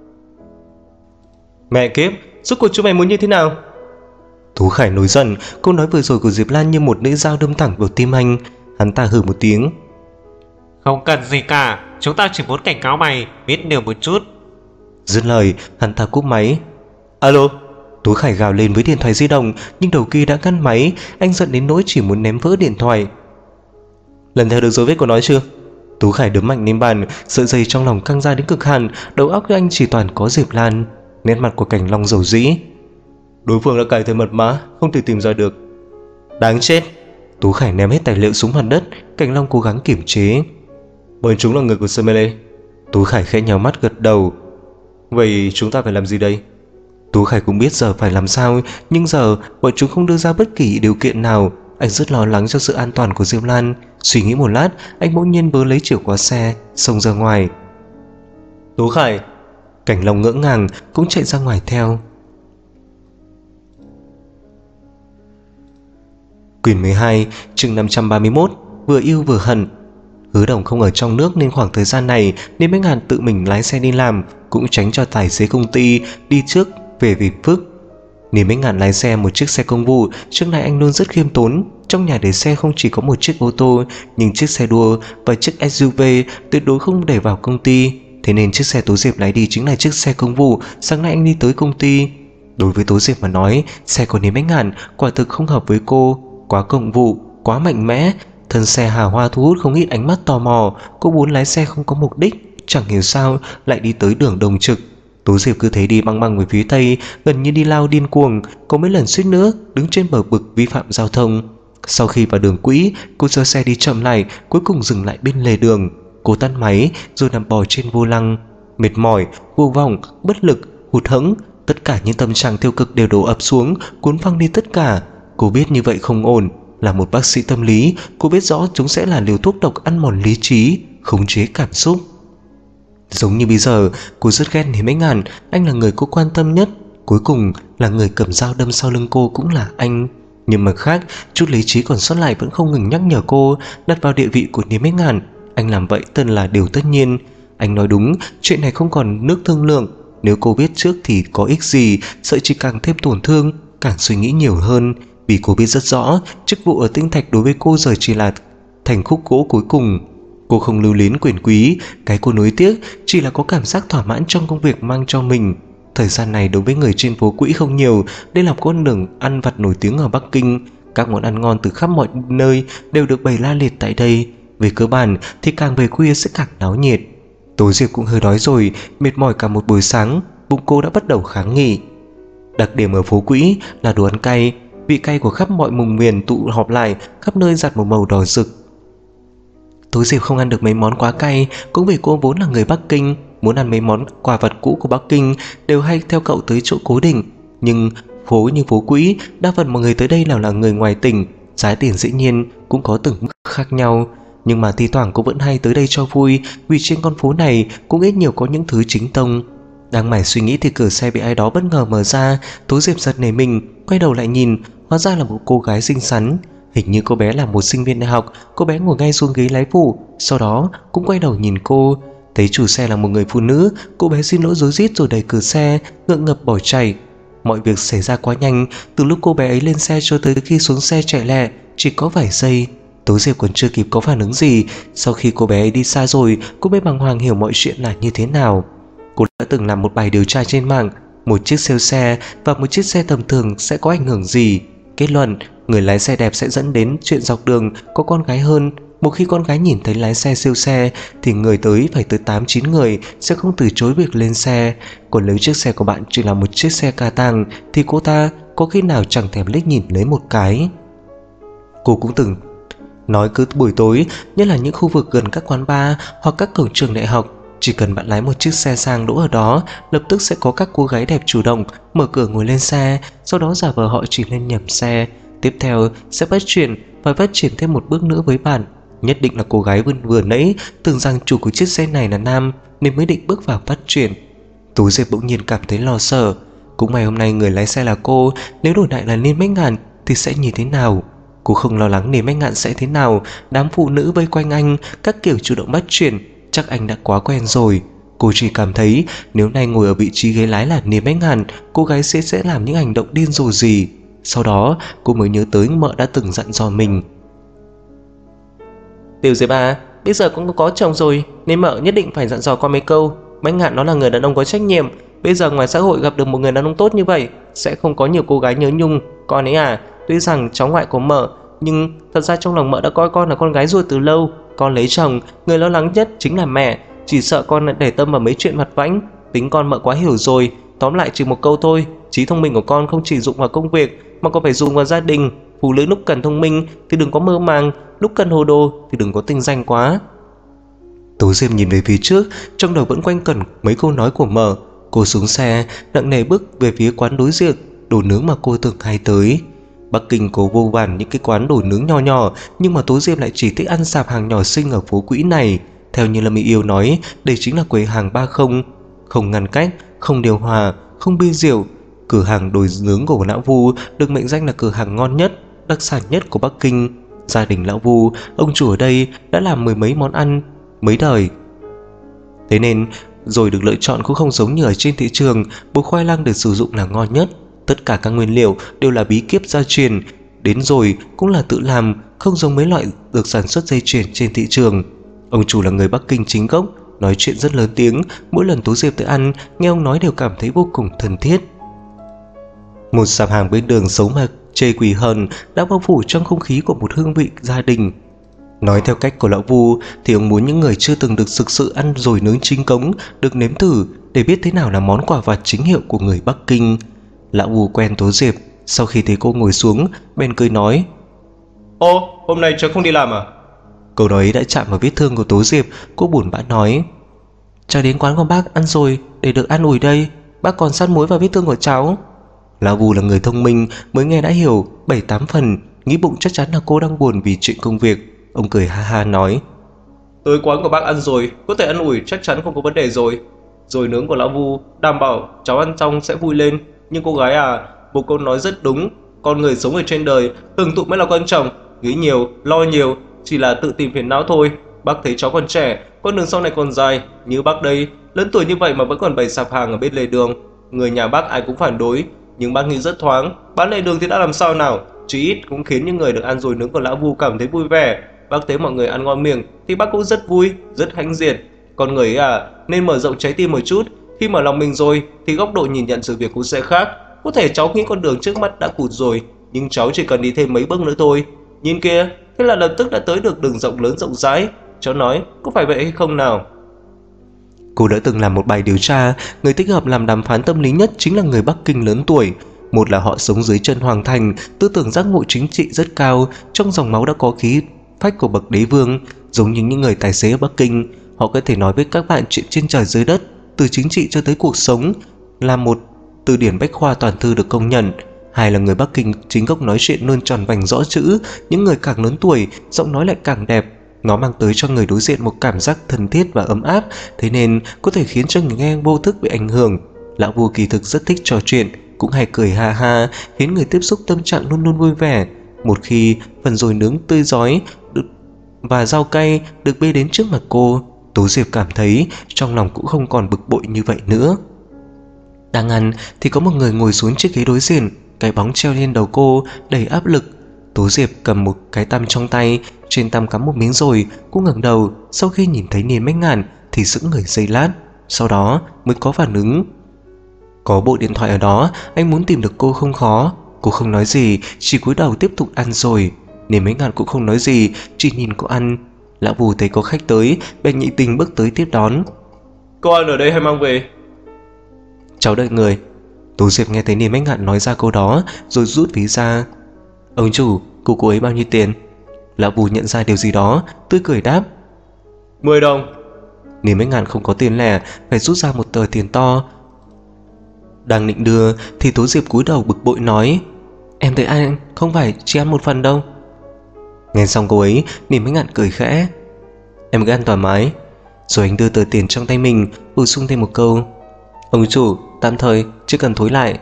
Mẹ kiếp, rốt cuộc chúng mày muốn như thế nào? Tú Khải nổi giận, câu nói vừa rồi của Diệp Lan như một lưỡi dao đâm thẳng vào tim anh. Hắn ta hừ một tiếng. Không cần gì cả, chúng ta chỉ muốn cảnh cáo mày biết điều một chút. Dứt lời, hắn ta cúp máy. Alo. Tú Khải gào lên với điện thoại di động, nhưng đầu kia đã ngắt máy. Anh giận đến nỗi chỉ muốn ném vỡ điện thoại. Lần theo được dấu vết của nó chưa? Tú Khải đấm mạnh lên bàn, sợi dây trong lòng căng ra đến cực hạn. Đầu óc của anh chỉ toàn có Diệp Lan. Nét mặt của Cảnh Long dầu dĩ. Đối phương đã cài thêm mật mã, không thể tìm ra được. Đáng chết. Tú Khải ném hết tài liệu xuống mặt đất. Cảnh Long cố gắng kiểm chế. Bọn chúng là người của Semele. Tú Khải khẽ nhào mắt gật đầu. Vậy chúng ta phải làm gì đây? Tú Khải cũng biết giờ phải làm sao, nhưng giờ bọn chúng không đưa ra bất kỳ điều kiện nào. Anh rất lo lắng cho sự an toàn của Diệp Lan. Suy nghĩ một lát, anh bỗng nhiên vớ lấy chìa khóa xe, xông ra ngoài. Tú Khải. Cảnh Long ngỡ ngàng cũng chạy ra ngoài theo. Quyển 12, chương 531, vừa yêu vừa hận. Hứa Đồng không ở trong nước nên khoảng thời gian này nên Bách Hàn tự mình lái xe đi làm, cũng tránh cho tài xế công ty đi trước về vì phức. Nên Bách Hàn lái xe một chiếc xe công vụ. Trước này anh luôn rất khiêm tốn. Trong nhà để xe không chỉ có một chiếc ô tô, nhưng chiếc xe đua và chiếc SUV tuyệt đối không để vào công ty. Thế nên chiếc xe Tố Diệp lái đi chính là chiếc xe công vụ sáng nay anh đi tới công ty. Đối với Tố Diệp mà nói, xe của Nên Bách Hàn quả thực không hợp với cô. Quá công vụ, quá mạnh mẽ. Thân xe hào hoa thu hút không ít ánh mắt tò mò. Cô muốn lái xe không có mục đích, chẳng hiểu sao lại đi tới đường Đồng Trực. Tố Diệp cứ thế đi băng băng về phía tây, gần như đi lao điên cuồng. Có mấy lần suýt nữa đứng trên bờ vực vi phạm giao thông. Sau khi vào đường quỹ, cô giơ xe đi chậm lại, cuối cùng dừng lại bên lề đường. Cô tắt máy rồi nằm bò trên vô lăng. Mệt mỏi, vô vọng, bất lực, hụt hẫng, tất cả những tâm trạng tiêu cực đều đổ ập xuống, cuốn phăng đi tất cả. Cô biết như vậy không ổn. Là một bác sĩ tâm lý, cô biết rõ chúng sẽ là liều thuốc độc ăn mòn lý trí, khống chế cảm xúc. Giống như bây giờ, cô rất ghét Nên Bách Hàn. Anh là người cô quan tâm nhất. Cuối cùng là người cầm dao đâm sau lưng cô cũng là anh. Nhưng mặt khác, chút lý trí còn sót lại vẫn không ngừng nhắc nhở cô đặt vào địa vị của Nên Bách Hàn. Anh làm vậy tân là điều tất nhiên. Anh nói đúng, chuyện này không còn nước thương lượng. Nếu cô biết trước thì có ích gì, sợ chỉ càng thêm tổn thương, càng suy nghĩ nhiều hơn. Vì cô biết rất rõ, chức vụ ở Tinh Thạch đối với cô giờ chỉ là thành khúc gỗ cuối cùng. Cô không lưu luyến quyền quý, cái cô nuối tiếc chỉ là có cảm giác thỏa mãn trong công việc mang cho mình. Thời gian này đối với người trên phố Quỹ không nhiều. Đây là con đường ăn vặt nổi tiếng ở Bắc Kinh. Các món ăn ngon từ khắp mọi nơi đều được bày la liệt tại đây. Về cơ bản thì càng về khuya sẽ càng náo nhiệt. Tố Diệp cũng hơi đói rồi, mệt mỏi cả một buổi sáng, bụng cô đã bắt đầu kháng nghị. Đặc điểm ở phố Quỹ là đồ ăn cay. Vị cay của khắp mọi vùng miền tụ họp lại, khắp nơi giặt một màu đỏ rực. Tố Diệp không ăn được mấy món quá cay, cũng vì cô vốn là người Bắc Kinh. Muốn ăn mấy món quà vật cũ của Bắc Kinh đều hay theo cậu tới chỗ cố định. Nhưng phố như phố Quỹ, đa phần mọi người tới đây nào là người ngoài tỉnh. Giá tiền dĩ nhiên cũng có từng mức khác nhau, nhưng mà thi thoảng cô vẫn hay tới đây cho vui. Vì trên con phố này cũng ít nhiều có những thứ chính tông. Đang mải suy nghĩ thì cửa xe bị ai đó bất ngờ mở ra. Tố Diệp giật nảy mình, quay đầu lại nhìn, hóa ra là một cô gái xinh xắn. Hình như cô bé là một sinh viên đại học. Cô bé ngồi ngay xuống ghế lái phụ, sau đó cũng quay đầu nhìn cô. Thấy chủ xe là một người phụ nữ, cô bé xin lỗi rối rít rồi đẩy cửa xe, ngượng ngập bỏ chạy. Mọi việc xảy ra quá nhanh, từ lúc cô bé ấy lên xe cho tới khi xuống xe chạy lẹ chỉ có vài giây. Tố Diệp còn chưa kịp có phản ứng gì. Sau khi cô bé ấy đi xa rồi, cô mới bàng hoàng hiểu mọi chuyện là như thế nào. Cô đã từng làm một bài điều tra trên mạng, một chiếc siêu xe và một chiếc xe tầm thường sẽ có ảnh hưởng gì. Kết luận, người lái xe đẹp sẽ dẫn đến chuyện dọc đường có con gái hơn. Một khi con gái nhìn thấy lái xe siêu xe thì người tới phải tới 8-9 người sẽ không từ chối việc lên xe. Còn nếu chiếc xe của bạn chỉ là một chiếc xe ca tang thì cô ta có khi nào chẳng thèm liếc nhìn lấy một cái. Cô cũng từng nói cứ buổi tối, nhất là những khu vực gần các quán bar hoặc các cổng trường đại học, chỉ cần bạn lái một chiếc xe sang đỗ ở đó, lập tức sẽ có các cô gái đẹp chủ động mở cửa ngồi lên xe, sau đó giả vờ họ chỉ lên nhầm xe. Tiếp theo sẽ bắt chuyện và phát triển thêm một bước nữa với bạn. Nhất định là cô gái vừa nãy tưởng rằng chủ của chiếc xe này là nam nên mới định bước vào bắt chuyện. Tú Diệp bỗng nhiên cảm thấy lo sợ. Cũng may hôm nay người lái xe là cô, nếu đổi lại là Liên Bách Ngạn thì sẽ như thế nào? Cô không lo lắng Liên Bách Ngạn sẽ thế nào, đám phụ nữ vây quanh anh các kiểu chủ động bắt chuyện, chắc anh đã quá quen rồi. Cô chỉ cảm thấy nếu nay ngồi ở vị trí ghế lái là Liên Bách Ngạn, cô gái sẽ làm những hành động điên rồ gì. Sau đó cô mới nhớ tới mợ đã từng dặn dò mình. Tiểu Diệp à, bây giờ cũng có chồng rồi nên mợ nhất định phải dặn dò con mấy câu. Bách Ngạn nó là người đàn ông có trách nhiệm, bây giờ ngoài xã hội gặp được một người đàn ông tốt như vậy sẽ không có nhiều cô gái nhớ nhung. Con ấy à, tuy rằng cháu ngoại của mợ, nhưng thật ra trong lòng mợ đã coi con là con gái ruột từ lâu. Con lấy chồng, người lo lắng nhất chính là mẹ, chỉ sợ con để tâm vào mấy chuyện vặt vãnh. Tính con mợ quá hiểu rồi. Tóm lại chỉ một câu thôi, trí thông minh của con không chỉ dụng vào công việc mà còn phải dùng vào gia đình. Phụ nữ lúc cần thông minh thì đừng có mơ màng, lúc cần hồ đồ thì đừng có tinh danh quá. Tố Diệp nhìn về phía trước, trong đầu vẫn quanh quẩn mấy câu nói của mợ. Cô xuống xe, nặng nề bước về phía quán đối diện đồ nướng mà cô từng hay tới. Bắc Kinh có vô vàn những cái quán đồ nướng nho nhỏ, nhưng mà Tố Diệp lại chỉ thích ăn sạp hàng nhỏ xinh ở phố Quỹ này. Theo như Lâm Mỹ Yêu nói, đây chính là quầy hàng 30, không ngăn cách, không điều hòa, không bia rượu. Cửa hàng đồ nướng của Lão Vu được mệnh danh là cửa hàng ngon nhất, đặc sản nhất của Bắc Kinh. Gia đình Lão Vu, ông chủ ở đây đã làm mười mấy món ăn mấy đời, thế nên rồi được lựa chọn cũng không giống như ở trên thị trường. Bột khoai lang được sử dụng là ngon nhất, tất cả các nguyên liệu đều là bí kíp gia truyền, đến rồi cũng là tự làm, không giống mấy loại được sản xuất dây chuyền trên thị trường. Ông chủ là người Bắc Kinh chính gốc, nói chuyện rất lớn tiếng, mỗi lần Tố Diệp tới ăn, nghe ông nói đều cảm thấy vô cùng thân thiết. Một sạp hàng bên đường xấu mà chê quỷ hờn đã bao phủ trong không khí của một hương vị gia đình. Nói theo cách của Lão Vu thì ông muốn những người chưa từng được thực sự ăn dồi nướng chính cống được nếm thử để biết thế nào là món quà vặt chính hiệu của người Bắc Kinh. Lão Vu quen Tố Diệp, sau khi thấy cô ngồi xuống bèn cười nói: Ô, hôm nay cháu không đi làm à? Câu nói ấy đã chạm vào vết thương của Tố Diệp. Cô buồn bã nói: cháu đến quán của bác ăn rồi để được an ủi đây, bác còn sát muối vào vết thương của cháu. Lão Vu là người thông minh, mới nghe đã hiểu 7-8 phần, nghĩ bụng chắc chắn là cô đang buồn vì chuyện công việc. Ông cười ha ha nói: Tới quán của bác ăn rồi, có thể ăn ủi chắc chắn không có vấn đề rồi. Rồi nướng của Lão Vu đảm bảo cháu ăn xong sẽ vui lên. Nhưng cô gái à, một câu nói rất đúng, con người sống ở trên đời hưởng thụ mới là quan trọng. Nghĩ nhiều, lo nhiều chỉ là tự tìm phiền não thôi. Bác thấy cháu còn trẻ, con đường sau này còn dài. Như bác đây, lớn tuổi như vậy mà vẫn còn bày sạp hàng ở bên lề đường. Người nhà bác ai cũng phản đối, nhưng bác nghĩ rất thoáng. Bán lề đường thì đã làm sao nào, chỉ ít cũng khiến những người được ăn rồi nướng của Lão Vu cảm thấy vui vẻ. Bác thấy mọi người ăn ngon miệng thì bác cũng rất vui, rất hãnh diện. Con người ấy à, nên mở rộng trái tim một chút. Khi mở lòng mình rồi thì góc độ nhìn nhận sự việc cũng sẽ khác. Có thể cháu nghĩ con đường trước mắt đã cụt rồi, nhưng cháu chỉ cần đi thêm mấy bước nữa thôi. Nhìn kia, thế là lập tức đã tới được đường rộng lớn rộng rãi. Cháu nói có phải vậy hay không nào? Cô đã từng làm một bài điều tra, người thích hợp làm đàm phán tâm lý nhất chính là người Bắc Kinh lớn tuổi. Một là họ sống dưới chân hoàng thành, tư tưởng giác ngộ chính trị rất cao, trong dòng máu đã có khí phách của bậc đế vương. Giống như những người tài xế ở Bắc Kinh, họ có thể nói với các bạn chuyện trên trời dưới đất, từ chính trị cho tới cuộc sống, là một từ điển bách khoa toàn thư được công nhận. Hai là người Bắc Kinh chính gốc nói chuyện luôn tròn vành rõ chữ, những người càng lớn tuổi, giọng nói lại càng đẹp. Nó mang tới cho người đối diện một cảm giác thân thiết và ấm áp, thế nên có thể khiến cho người nghe vô thức bị ảnh hưởng. Lão Vu kỳ thực rất thích trò chuyện, cũng hay cười ha ha, khiến người tiếp xúc tâm trạng luôn luôn vui vẻ. Một khi phần dồi nướng tươi rói và rau cay được bê đến trước mặt cô, Tố Diệp cảm thấy trong lòng cũng không còn bực bội như vậy nữa. Đang ăn thì có một người ngồi xuống chiếc ghế đối diện, cái bóng treo lên đầu cô đầy áp lực. Tố Diệp cầm một cái tăm trong tay, trên tăm cắm một miếng rồi. Cô ngẩng đầu, sau khi nhìn thấy Niên Bách Ngạn thì sững người giây lát, sau đó mới có phản ứng. Có bộ điện thoại ở đó, anh muốn tìm được cô không khó. Cô không nói gì, chỉ cúi đầu tiếp tục ăn rồi. Niên Bách Ngạn cũng không nói gì, chỉ nhìn cô ăn. Lão Vù thấy có khách tới, bèn nhiệt tình bước tới tiếp đón. Cô ăn ở đây hay mang về? Cháu đợi người. Tố Diệp nghe thấy Niềm Ánh Ngạn nói ra câu đó, rồi rút ví ra. Ông chủ, cô ấy bao nhiêu tiền? Lão Vù nhận ra điều gì đó, tươi cười đáp. 10 đồng. Niềm Ánh Ngạn không có tiền lẻ, phải rút ra một tờ tiền to. Đang định đưa thì Tố Diệp cúi đầu bực bội nói. Em thấy anh không phải chỉ ăn một phần đâu. Nghe xong cô ấy, Niềm Ánh Ngạn cười khẽ. Em cứ ăn thoải mái. Rồi anh đưa tờ tiền trong tay mình, bổ sung thêm một câu. Ông chủ, tạm thời, chứ cần thối lại.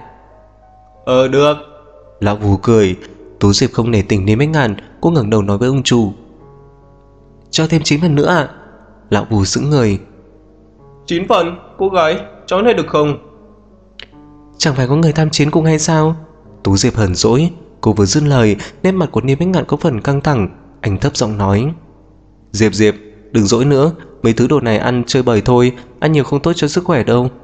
Được. Lão Vù cười. Tố Diệp không nể tình Niềm Ánh Ngạn, cô ngẩng đầu nói với ông chủ. Cho thêm 9 phần nữa ạ. Lão Vù sững người. 9 phần, cô gái, cháu này được không? Chẳng phải có người tham chiến cùng hay sao? Tố Diệp hờn dỗi. Cô vừa dứt lời, nét mặt của Niềm Ánh Ngạn có phần căng thẳng. Anh thấp giọng nói. Diệp, đừng dỗi nữa. Mấy thứ đồ này ăn chơi bời thôi, ăn nhiều không tốt cho sức khỏe đâu.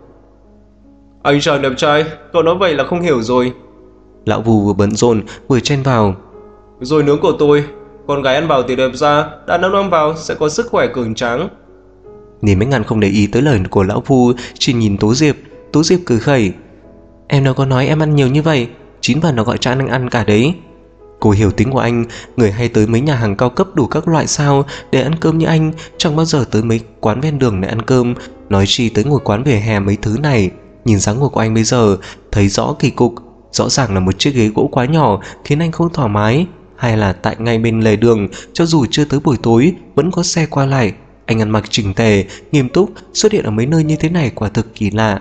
Anh chàng đẹp trai, cậu nói vậy là không hiểu rồi. Lão Vù vừa bận rộn vừa chen vào. Rồi nướng của tôi, con gái ăn vào thì đẹp da, đàn ông ăn vào sẽ có sức khỏe cường tráng. Niềm Ánh Ngạn không để ý tới lời của Lão Vù, chỉ nhìn Tố Diệp. Tố Diệp cười khẩy. Em đâu có nói em ăn nhiều như vậy, 9 phần nó gọi cho anh ăn cả đấy. Cô hiểu tính của anh, người hay tới mấy nhà hàng cao cấp đủ các loại sao để ăn cơm như anh, chẳng bao giờ tới mấy quán ven đường để ăn cơm, nói chi tới ngồi quán vỉa hè mấy thứ này. Nhìn dáng ngồi của anh bây giờ, thấy rõ kỳ cục, rõ ràng là một chiếc ghế gỗ quá nhỏ khiến anh không thoải mái, hay là tại ngay bên lề đường, cho dù chưa tới buổi tối vẫn có xe qua lại. Anh ăn mặc chỉnh tề, nghiêm túc, xuất hiện ở mấy nơi như thế này quả thực kỳ lạ.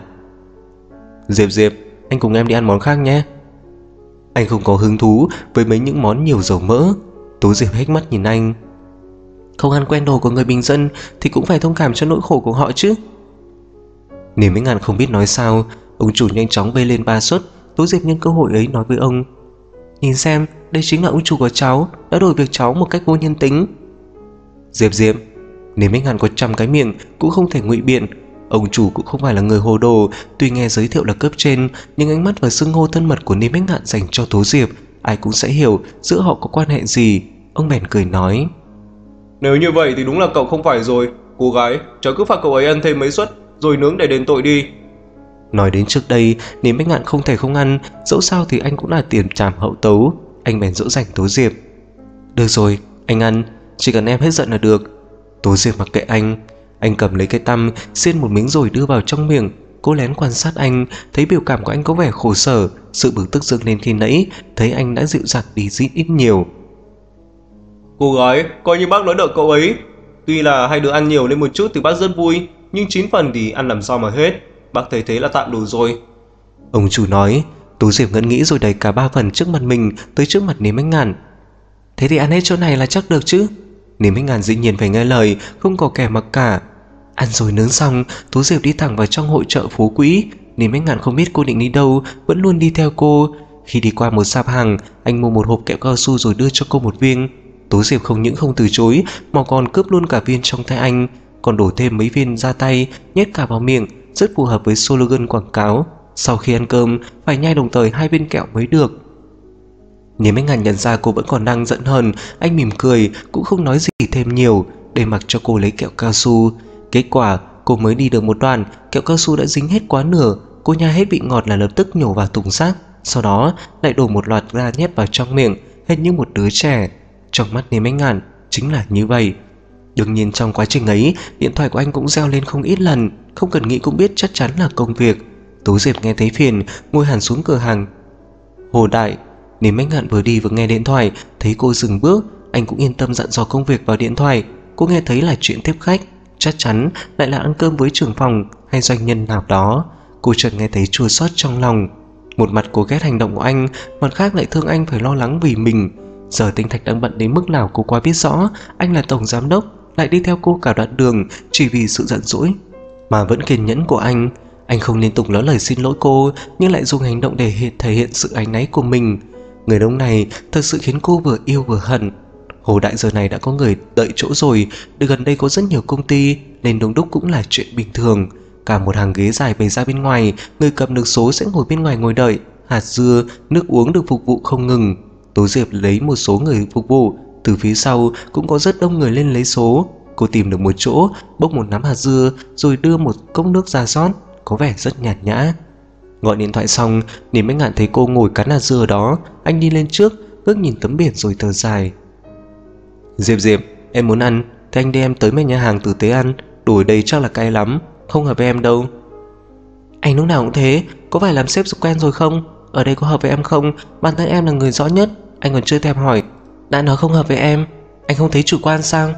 Diệp, anh cùng em đi ăn món khác nhé. Anh không có hứng thú với mấy những món nhiều dầu mỡ. Tố Diệp hếch mắt nhìn anh. Không ăn quen đồ của người bình dân thì cũng phải thông cảm cho nỗi khổ của họ chứ. Niềm Ánh Ngạn không biết nói sao. Ông chủ nhanh chóng vây lên 3 suất. Tố Diệp nhân cơ hội ấy nói với ông. Nhìn xem, đây chính là ông chủ của cháu, đã đổi việc cháu một cách vô nhân tính. Diệp, Niềm Ánh Ngạn có trăm cái miệng cũng không thể ngụy biện. Ông chủ cũng không phải là người hồ đồ. Tuy nghe giới thiệu là cấp trên, nhưng ánh mắt và xưng hô thân mật của Niềm Ánh Ngạn dành cho Tố Diệp, ai cũng sẽ hiểu giữa họ có quan hệ gì. Ông bèn cười nói. Nếu như vậy thì đúng là cậu không phải rồi. Cô gái, cháu cứ phạt cậu ấy ăn thêm mấy suất, rồi nướng để đền tội đi. Nói đến trước đây, Niềm Ánh Ngạn không thể không ăn, dẫu sao thì anh cũng là tiền trảm hậu tấu. Anh bèn dỗ dành Tố Diệp. Được rồi, anh ăn, chỉ cần em hết giận là được. Tố Diệp mặc kệ anh. Anh cầm lấy cái tăm, xiên một miếng rồi đưa vào trong miệng. Cô lén quan sát anh, thấy biểu cảm của anh có vẻ khổ sở. Sự bực tức dâng lên khi nãy, thấy anh đã dịu dàng đi ít nhiều. Cô gái, coi như bác nói đỡ cậu ấy. Tuy là hai đứa ăn nhiều lên một chút thì bác rất vui, nhưng 9 phần thì ăn làm sao mà hết. Bác thấy thế là tạm đủ rồi. Ông chủ nói. Tố Diệp ngẫm nghĩ rồi đẩy cả 3 phần trước mặt mình tới trước mặt Niềm Ánh Ngạn. Thế thì ăn hết chỗ này là chắc được chứ? Niềm Ánh Ngạn dĩ nhiên phải nghe lời, không có kẻ mặc cả. Ăn rồi nướng xong, Tố Diệp đi thẳng vào trong hội chợ Phú Quý. Niềm Ánh Ngạn không biết cô định đi đâu, vẫn luôn đi theo cô. Khi đi qua một sạp hàng, anh mua một hộp kẹo cao su rồi đưa cho cô một viên. Tố Diệp không những không từ chối mà còn cướp luôn cả viên trong tay anh, còn đổ thêm mấy viên ra tay, nhét cả vào miệng, rất phù hợp với slogan quảng cáo. Sau khi ăn cơm, phải nhai đồng thời 2 viên kẹo mới được. Niềm Ánh Ngạn nhận ra cô vẫn còn đang giận hờn, anh mỉm cười, cũng không nói gì thêm nhiều, để mặc cho cô lấy kẹo cao su. Kết quả, cô mới đi được một đoạn, kẹo cao su đã dính hết quá nửa. Cô nhai hết vị ngọt là lập tức nhổ vào thùng rác, sau đó lại đổ một loạt ra nhét vào trong miệng, hệt như một đứa trẻ. Trong mắt Niềm Ánh Ngạn chính là như vậy. Đương nhiên trong quá trình ấy, điện thoại của anh cũng reo lên không ít lần, không cần nghĩ cũng biết chắc chắn là công việc. Tố Diệp nghe thấy phiền, ngồi hẳn xuống cửa hàng. Hồ Đại. Niềm Ánh Ngạn vừa đi vừa nghe điện thoại, thấy cô dừng bước, anh cũng yên tâm dặn dò công việc vào điện thoại. Cô nghe thấy là chuyện tiếp khách, chắc chắn lại là ăn cơm với trưởng phòng hay doanh nhân nào đó. Cô chợt nghe thấy chua xót trong lòng. Một mặt cô ghét hành động của anh, mặt khác lại thương anh phải lo lắng vì mình. Giờ Tinh Thạch đang bận đến mức nào cô quá biết rõ. Anh là tổng giám đốc, lại đi theo cô cả đoạn đường chỉ vì sự giận dỗi mà vẫn kiên nhẫn của anh. Anh không liên tục nói lời xin lỗi cô, nhưng lại dùng hành động để thể hiện sự áy náy của mình. Người đàn ông này thật sự khiến cô vừa yêu vừa hận. Hồ Đại giờ này đã có người đợi chỗ rồi, gần đây có rất nhiều công ty nên đông đúc cũng là chuyện bình thường. Cả một hàng ghế dài bày ra bên ngoài, người cầm được số sẽ ngồi bên ngoài ngồi đợi. Hạt dưa, nước uống được phục vụ không ngừng. Tố Diệp lấy một số người phục vụ, Từ phía sau cũng có rất đông người lên lấy số. Cô tìm được một chỗ, bốc một nắm hạt dưa rồi đưa một cốc nước ra rót, có vẻ rất nhàn nhã. Gọi điện thoại xong, Niềm Ánh Ngạn thấy cô ngồi cắn hạt dưa ở đó. Anh đi lên trước, ngước nhìn tấm biển rồi thở dài. Diệp, em muốn ăn thì anh đưa em tới mấy nhà hàng tử tế ăn. Đồ ở đây chắc là cay lắm, không hợp với em đâu. Anh lúc nào cũng thế, có phải làm sếp quen rồi không? Ở đây có hợp với em không? Bản thân em là người rõ nhất. Anh còn chưa thèm hỏi, đã nói không hợp với em. Anh không thấy chủ quan sao?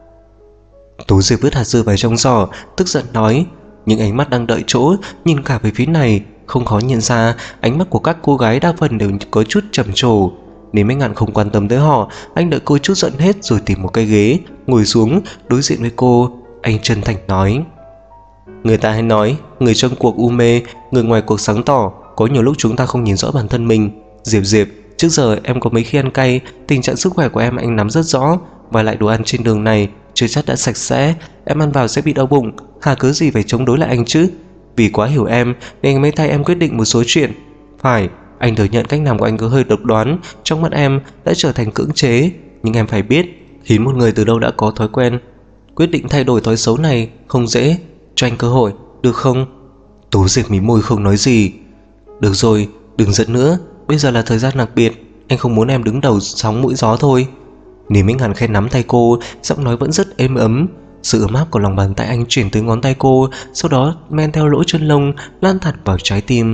Tú Diệp vứt hạt dưa vào trong giỏ, tức giận nói. Những ánh mắt đang đợi chỗ nhìn cả về phía này. Không khó nhận ra ánh mắt của các cô gái đa phần đều có chút trầm trồ. Nếu Ánh Ngạn không quan tâm tới họ, anh đợi cô chút giận hết rồi tìm một cái ghế ngồi xuống đối diện với cô. Anh chân thành nói. Người ta hay nói, người trong cuộc u mê, người ngoài cuộc sáng tỏ. Có nhiều lúc chúng ta không nhìn rõ bản thân mình. Diệp, trước giờ em có mấy khi ăn cay, tình trạng sức khỏe của em anh nắm rất rõ. Và lại đồ ăn trên đường này chưa chắc đã sạch sẽ, em ăn vào sẽ bị đau bụng. Hà cớ gì phải chống đối lại anh chứ? Vì quá hiểu em nên anh mới thay em quyết định một số chuyện. Phải, anh thừa nhận cách làm của anh có hơi độc đoán, trong mắt em đã trở thành cưỡng chế. Nhưng em phải biết, khiến một người từ đâu đã có thói quen, quyết định thay đổi thói xấu này không dễ. Cho anh cơ hội, được không? Tú Diệp mím môi không nói gì. Được rồi, đừng giận nữa, bây giờ là thời gian đặc biệt. Anh không muốn em đứng đầu sóng mũi gió thôi. Niềm Ánh Ngạn khẽ nắm tay cô, giọng nói vẫn rất êm ấm. Sự ấm áp của lòng bàn tay anh chuyển tới ngón tay cô, sau đó men theo lỗ chân lông lan thật vào trái tim.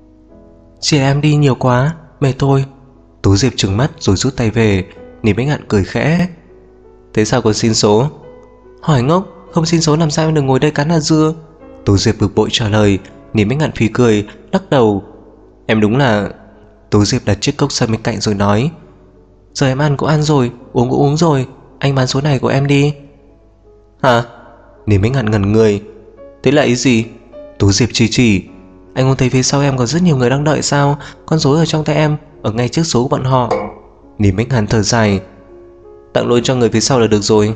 Chỉ em đi nhiều quá, mệt thôi. Tú Diệp trừng mắt rồi rút tay về. Niềm Ánh Ngạn cười khẽ. Thế sao còn xin số? Hỏi ngốc, không xin số làm sao em được ngồi đây cắn hạt dưa? Tú Diệp bực bội trả lời. Niềm Ánh Ngạn phì cười, lắc đầu. Em đúng là... Tú Diệp đặt chiếc cốc sang bên cạnh rồi nói. Giờ em ăn cũng ăn rồi, uống cũng uống rồi, anh bán số này của em đi. Hả? Niềm Ánh Ngạn ngẩn người. Thế là ý gì? Tú Diệp chỉ. Anh không thấy phía sau em có rất nhiều người đang đợi sao? Con số ở trong tay em ở ngay trước số của bọn họ. Niềm Ánh Ngạn thở dài. Tặng luôn cho người phía sau là được rồi.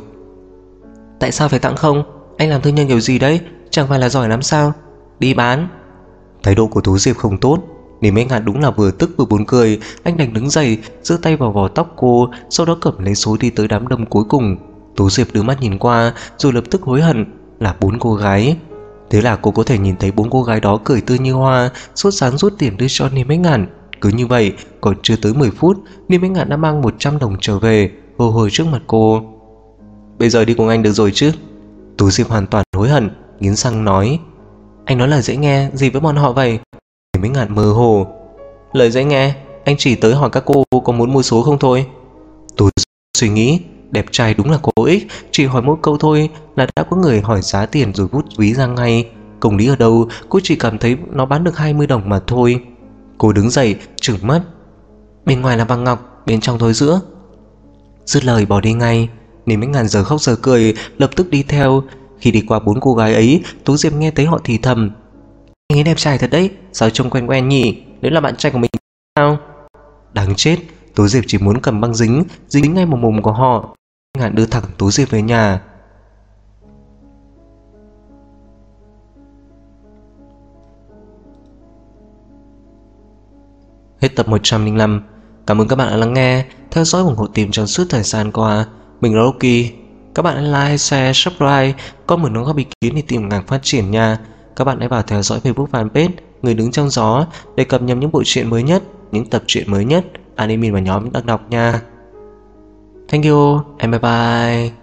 Tại sao phải tặng không? Anh làm thương nhân kiểu gì đấy? Chẳng phải là giỏi lắm sao? Đi bán. Thái độ của Tú Diệp không tốt. Niềm Ánh Ngạn đúng là vừa tức vừa buồn cười. Anh đành đứng dậy, giơ tay vào vò tóc cô, sau đó cầm lấy số đi tới đám đông cuối cùng. Tú Diệp đưa mắt nhìn qua rồi lập tức hối hận, là 4 cô gái. Thế là cô có thể nhìn thấy 4 cô gái đó cười tươi như hoa, sốt sắng rút tiền đưa cho Niềm Ánh Ngạn. Cứ như vậy, còn chưa tới 10 phút, Niềm Ánh Ngạn đã mang 100 đồng trở về, hồ hởi trước mặt cô. Bây giờ đi cùng anh được rồi chứ? Tú Diệp hoàn toàn hối hận, nghiến răng nói. Anh nói lời dễ nghe gì với bọn họ vậy? Niềm Ánh Ngạn mơ hồ. Lời dễ nghe, anh chỉ tới hỏi các cô có muốn mua số không thôi. Tú suy nghĩ, đẹp trai đúng là cố ích, chỉ hỏi mỗi câu thôi là đã có người hỏi giá tiền rồi vút ví ra ngay. Công lý ở đâu, cô chỉ cảm thấy nó bán được 20 đồng mà thôi. Cô đứng dậy, trừng mắt. Bên ngoài là vàng ngọc, bên trong thôi giữa. Dứt lời bỏ đi ngay. Niềm Ánh Ngạn giờ khóc giờ cười, lập tức đi theo. Khi đi qua 4 cô gái ấy, Tú Diệp nghe thấy họ thì thầm. Anh ấy đẹp trai thật đấy, sao trông quen quen nhỉ? Nếu là bạn trai của mình sao? Đáng chết, Tú Diệp chỉ muốn cầm băng dính ngay vào mồm của họ. Ngạn đưa thẳng Tú Diệp về nhà. Hết tập 105. Cảm ơn các bạn đã lắng nghe, theo dõi ủng hộ team trong suốt thời gian qua. Mình là Rocky. Các bạn hãy like, share, subscribe, comment đóng góp ý kiến để team càng phát triển nha. Các bạn hãy vào theo dõi Facebook fanpage Người Đứng Trong Gió để cập nhật những bộ truyện mới nhất, những tập truyện mới nhất, admin và nhóm đang đọc nha. Thank you and bye bye.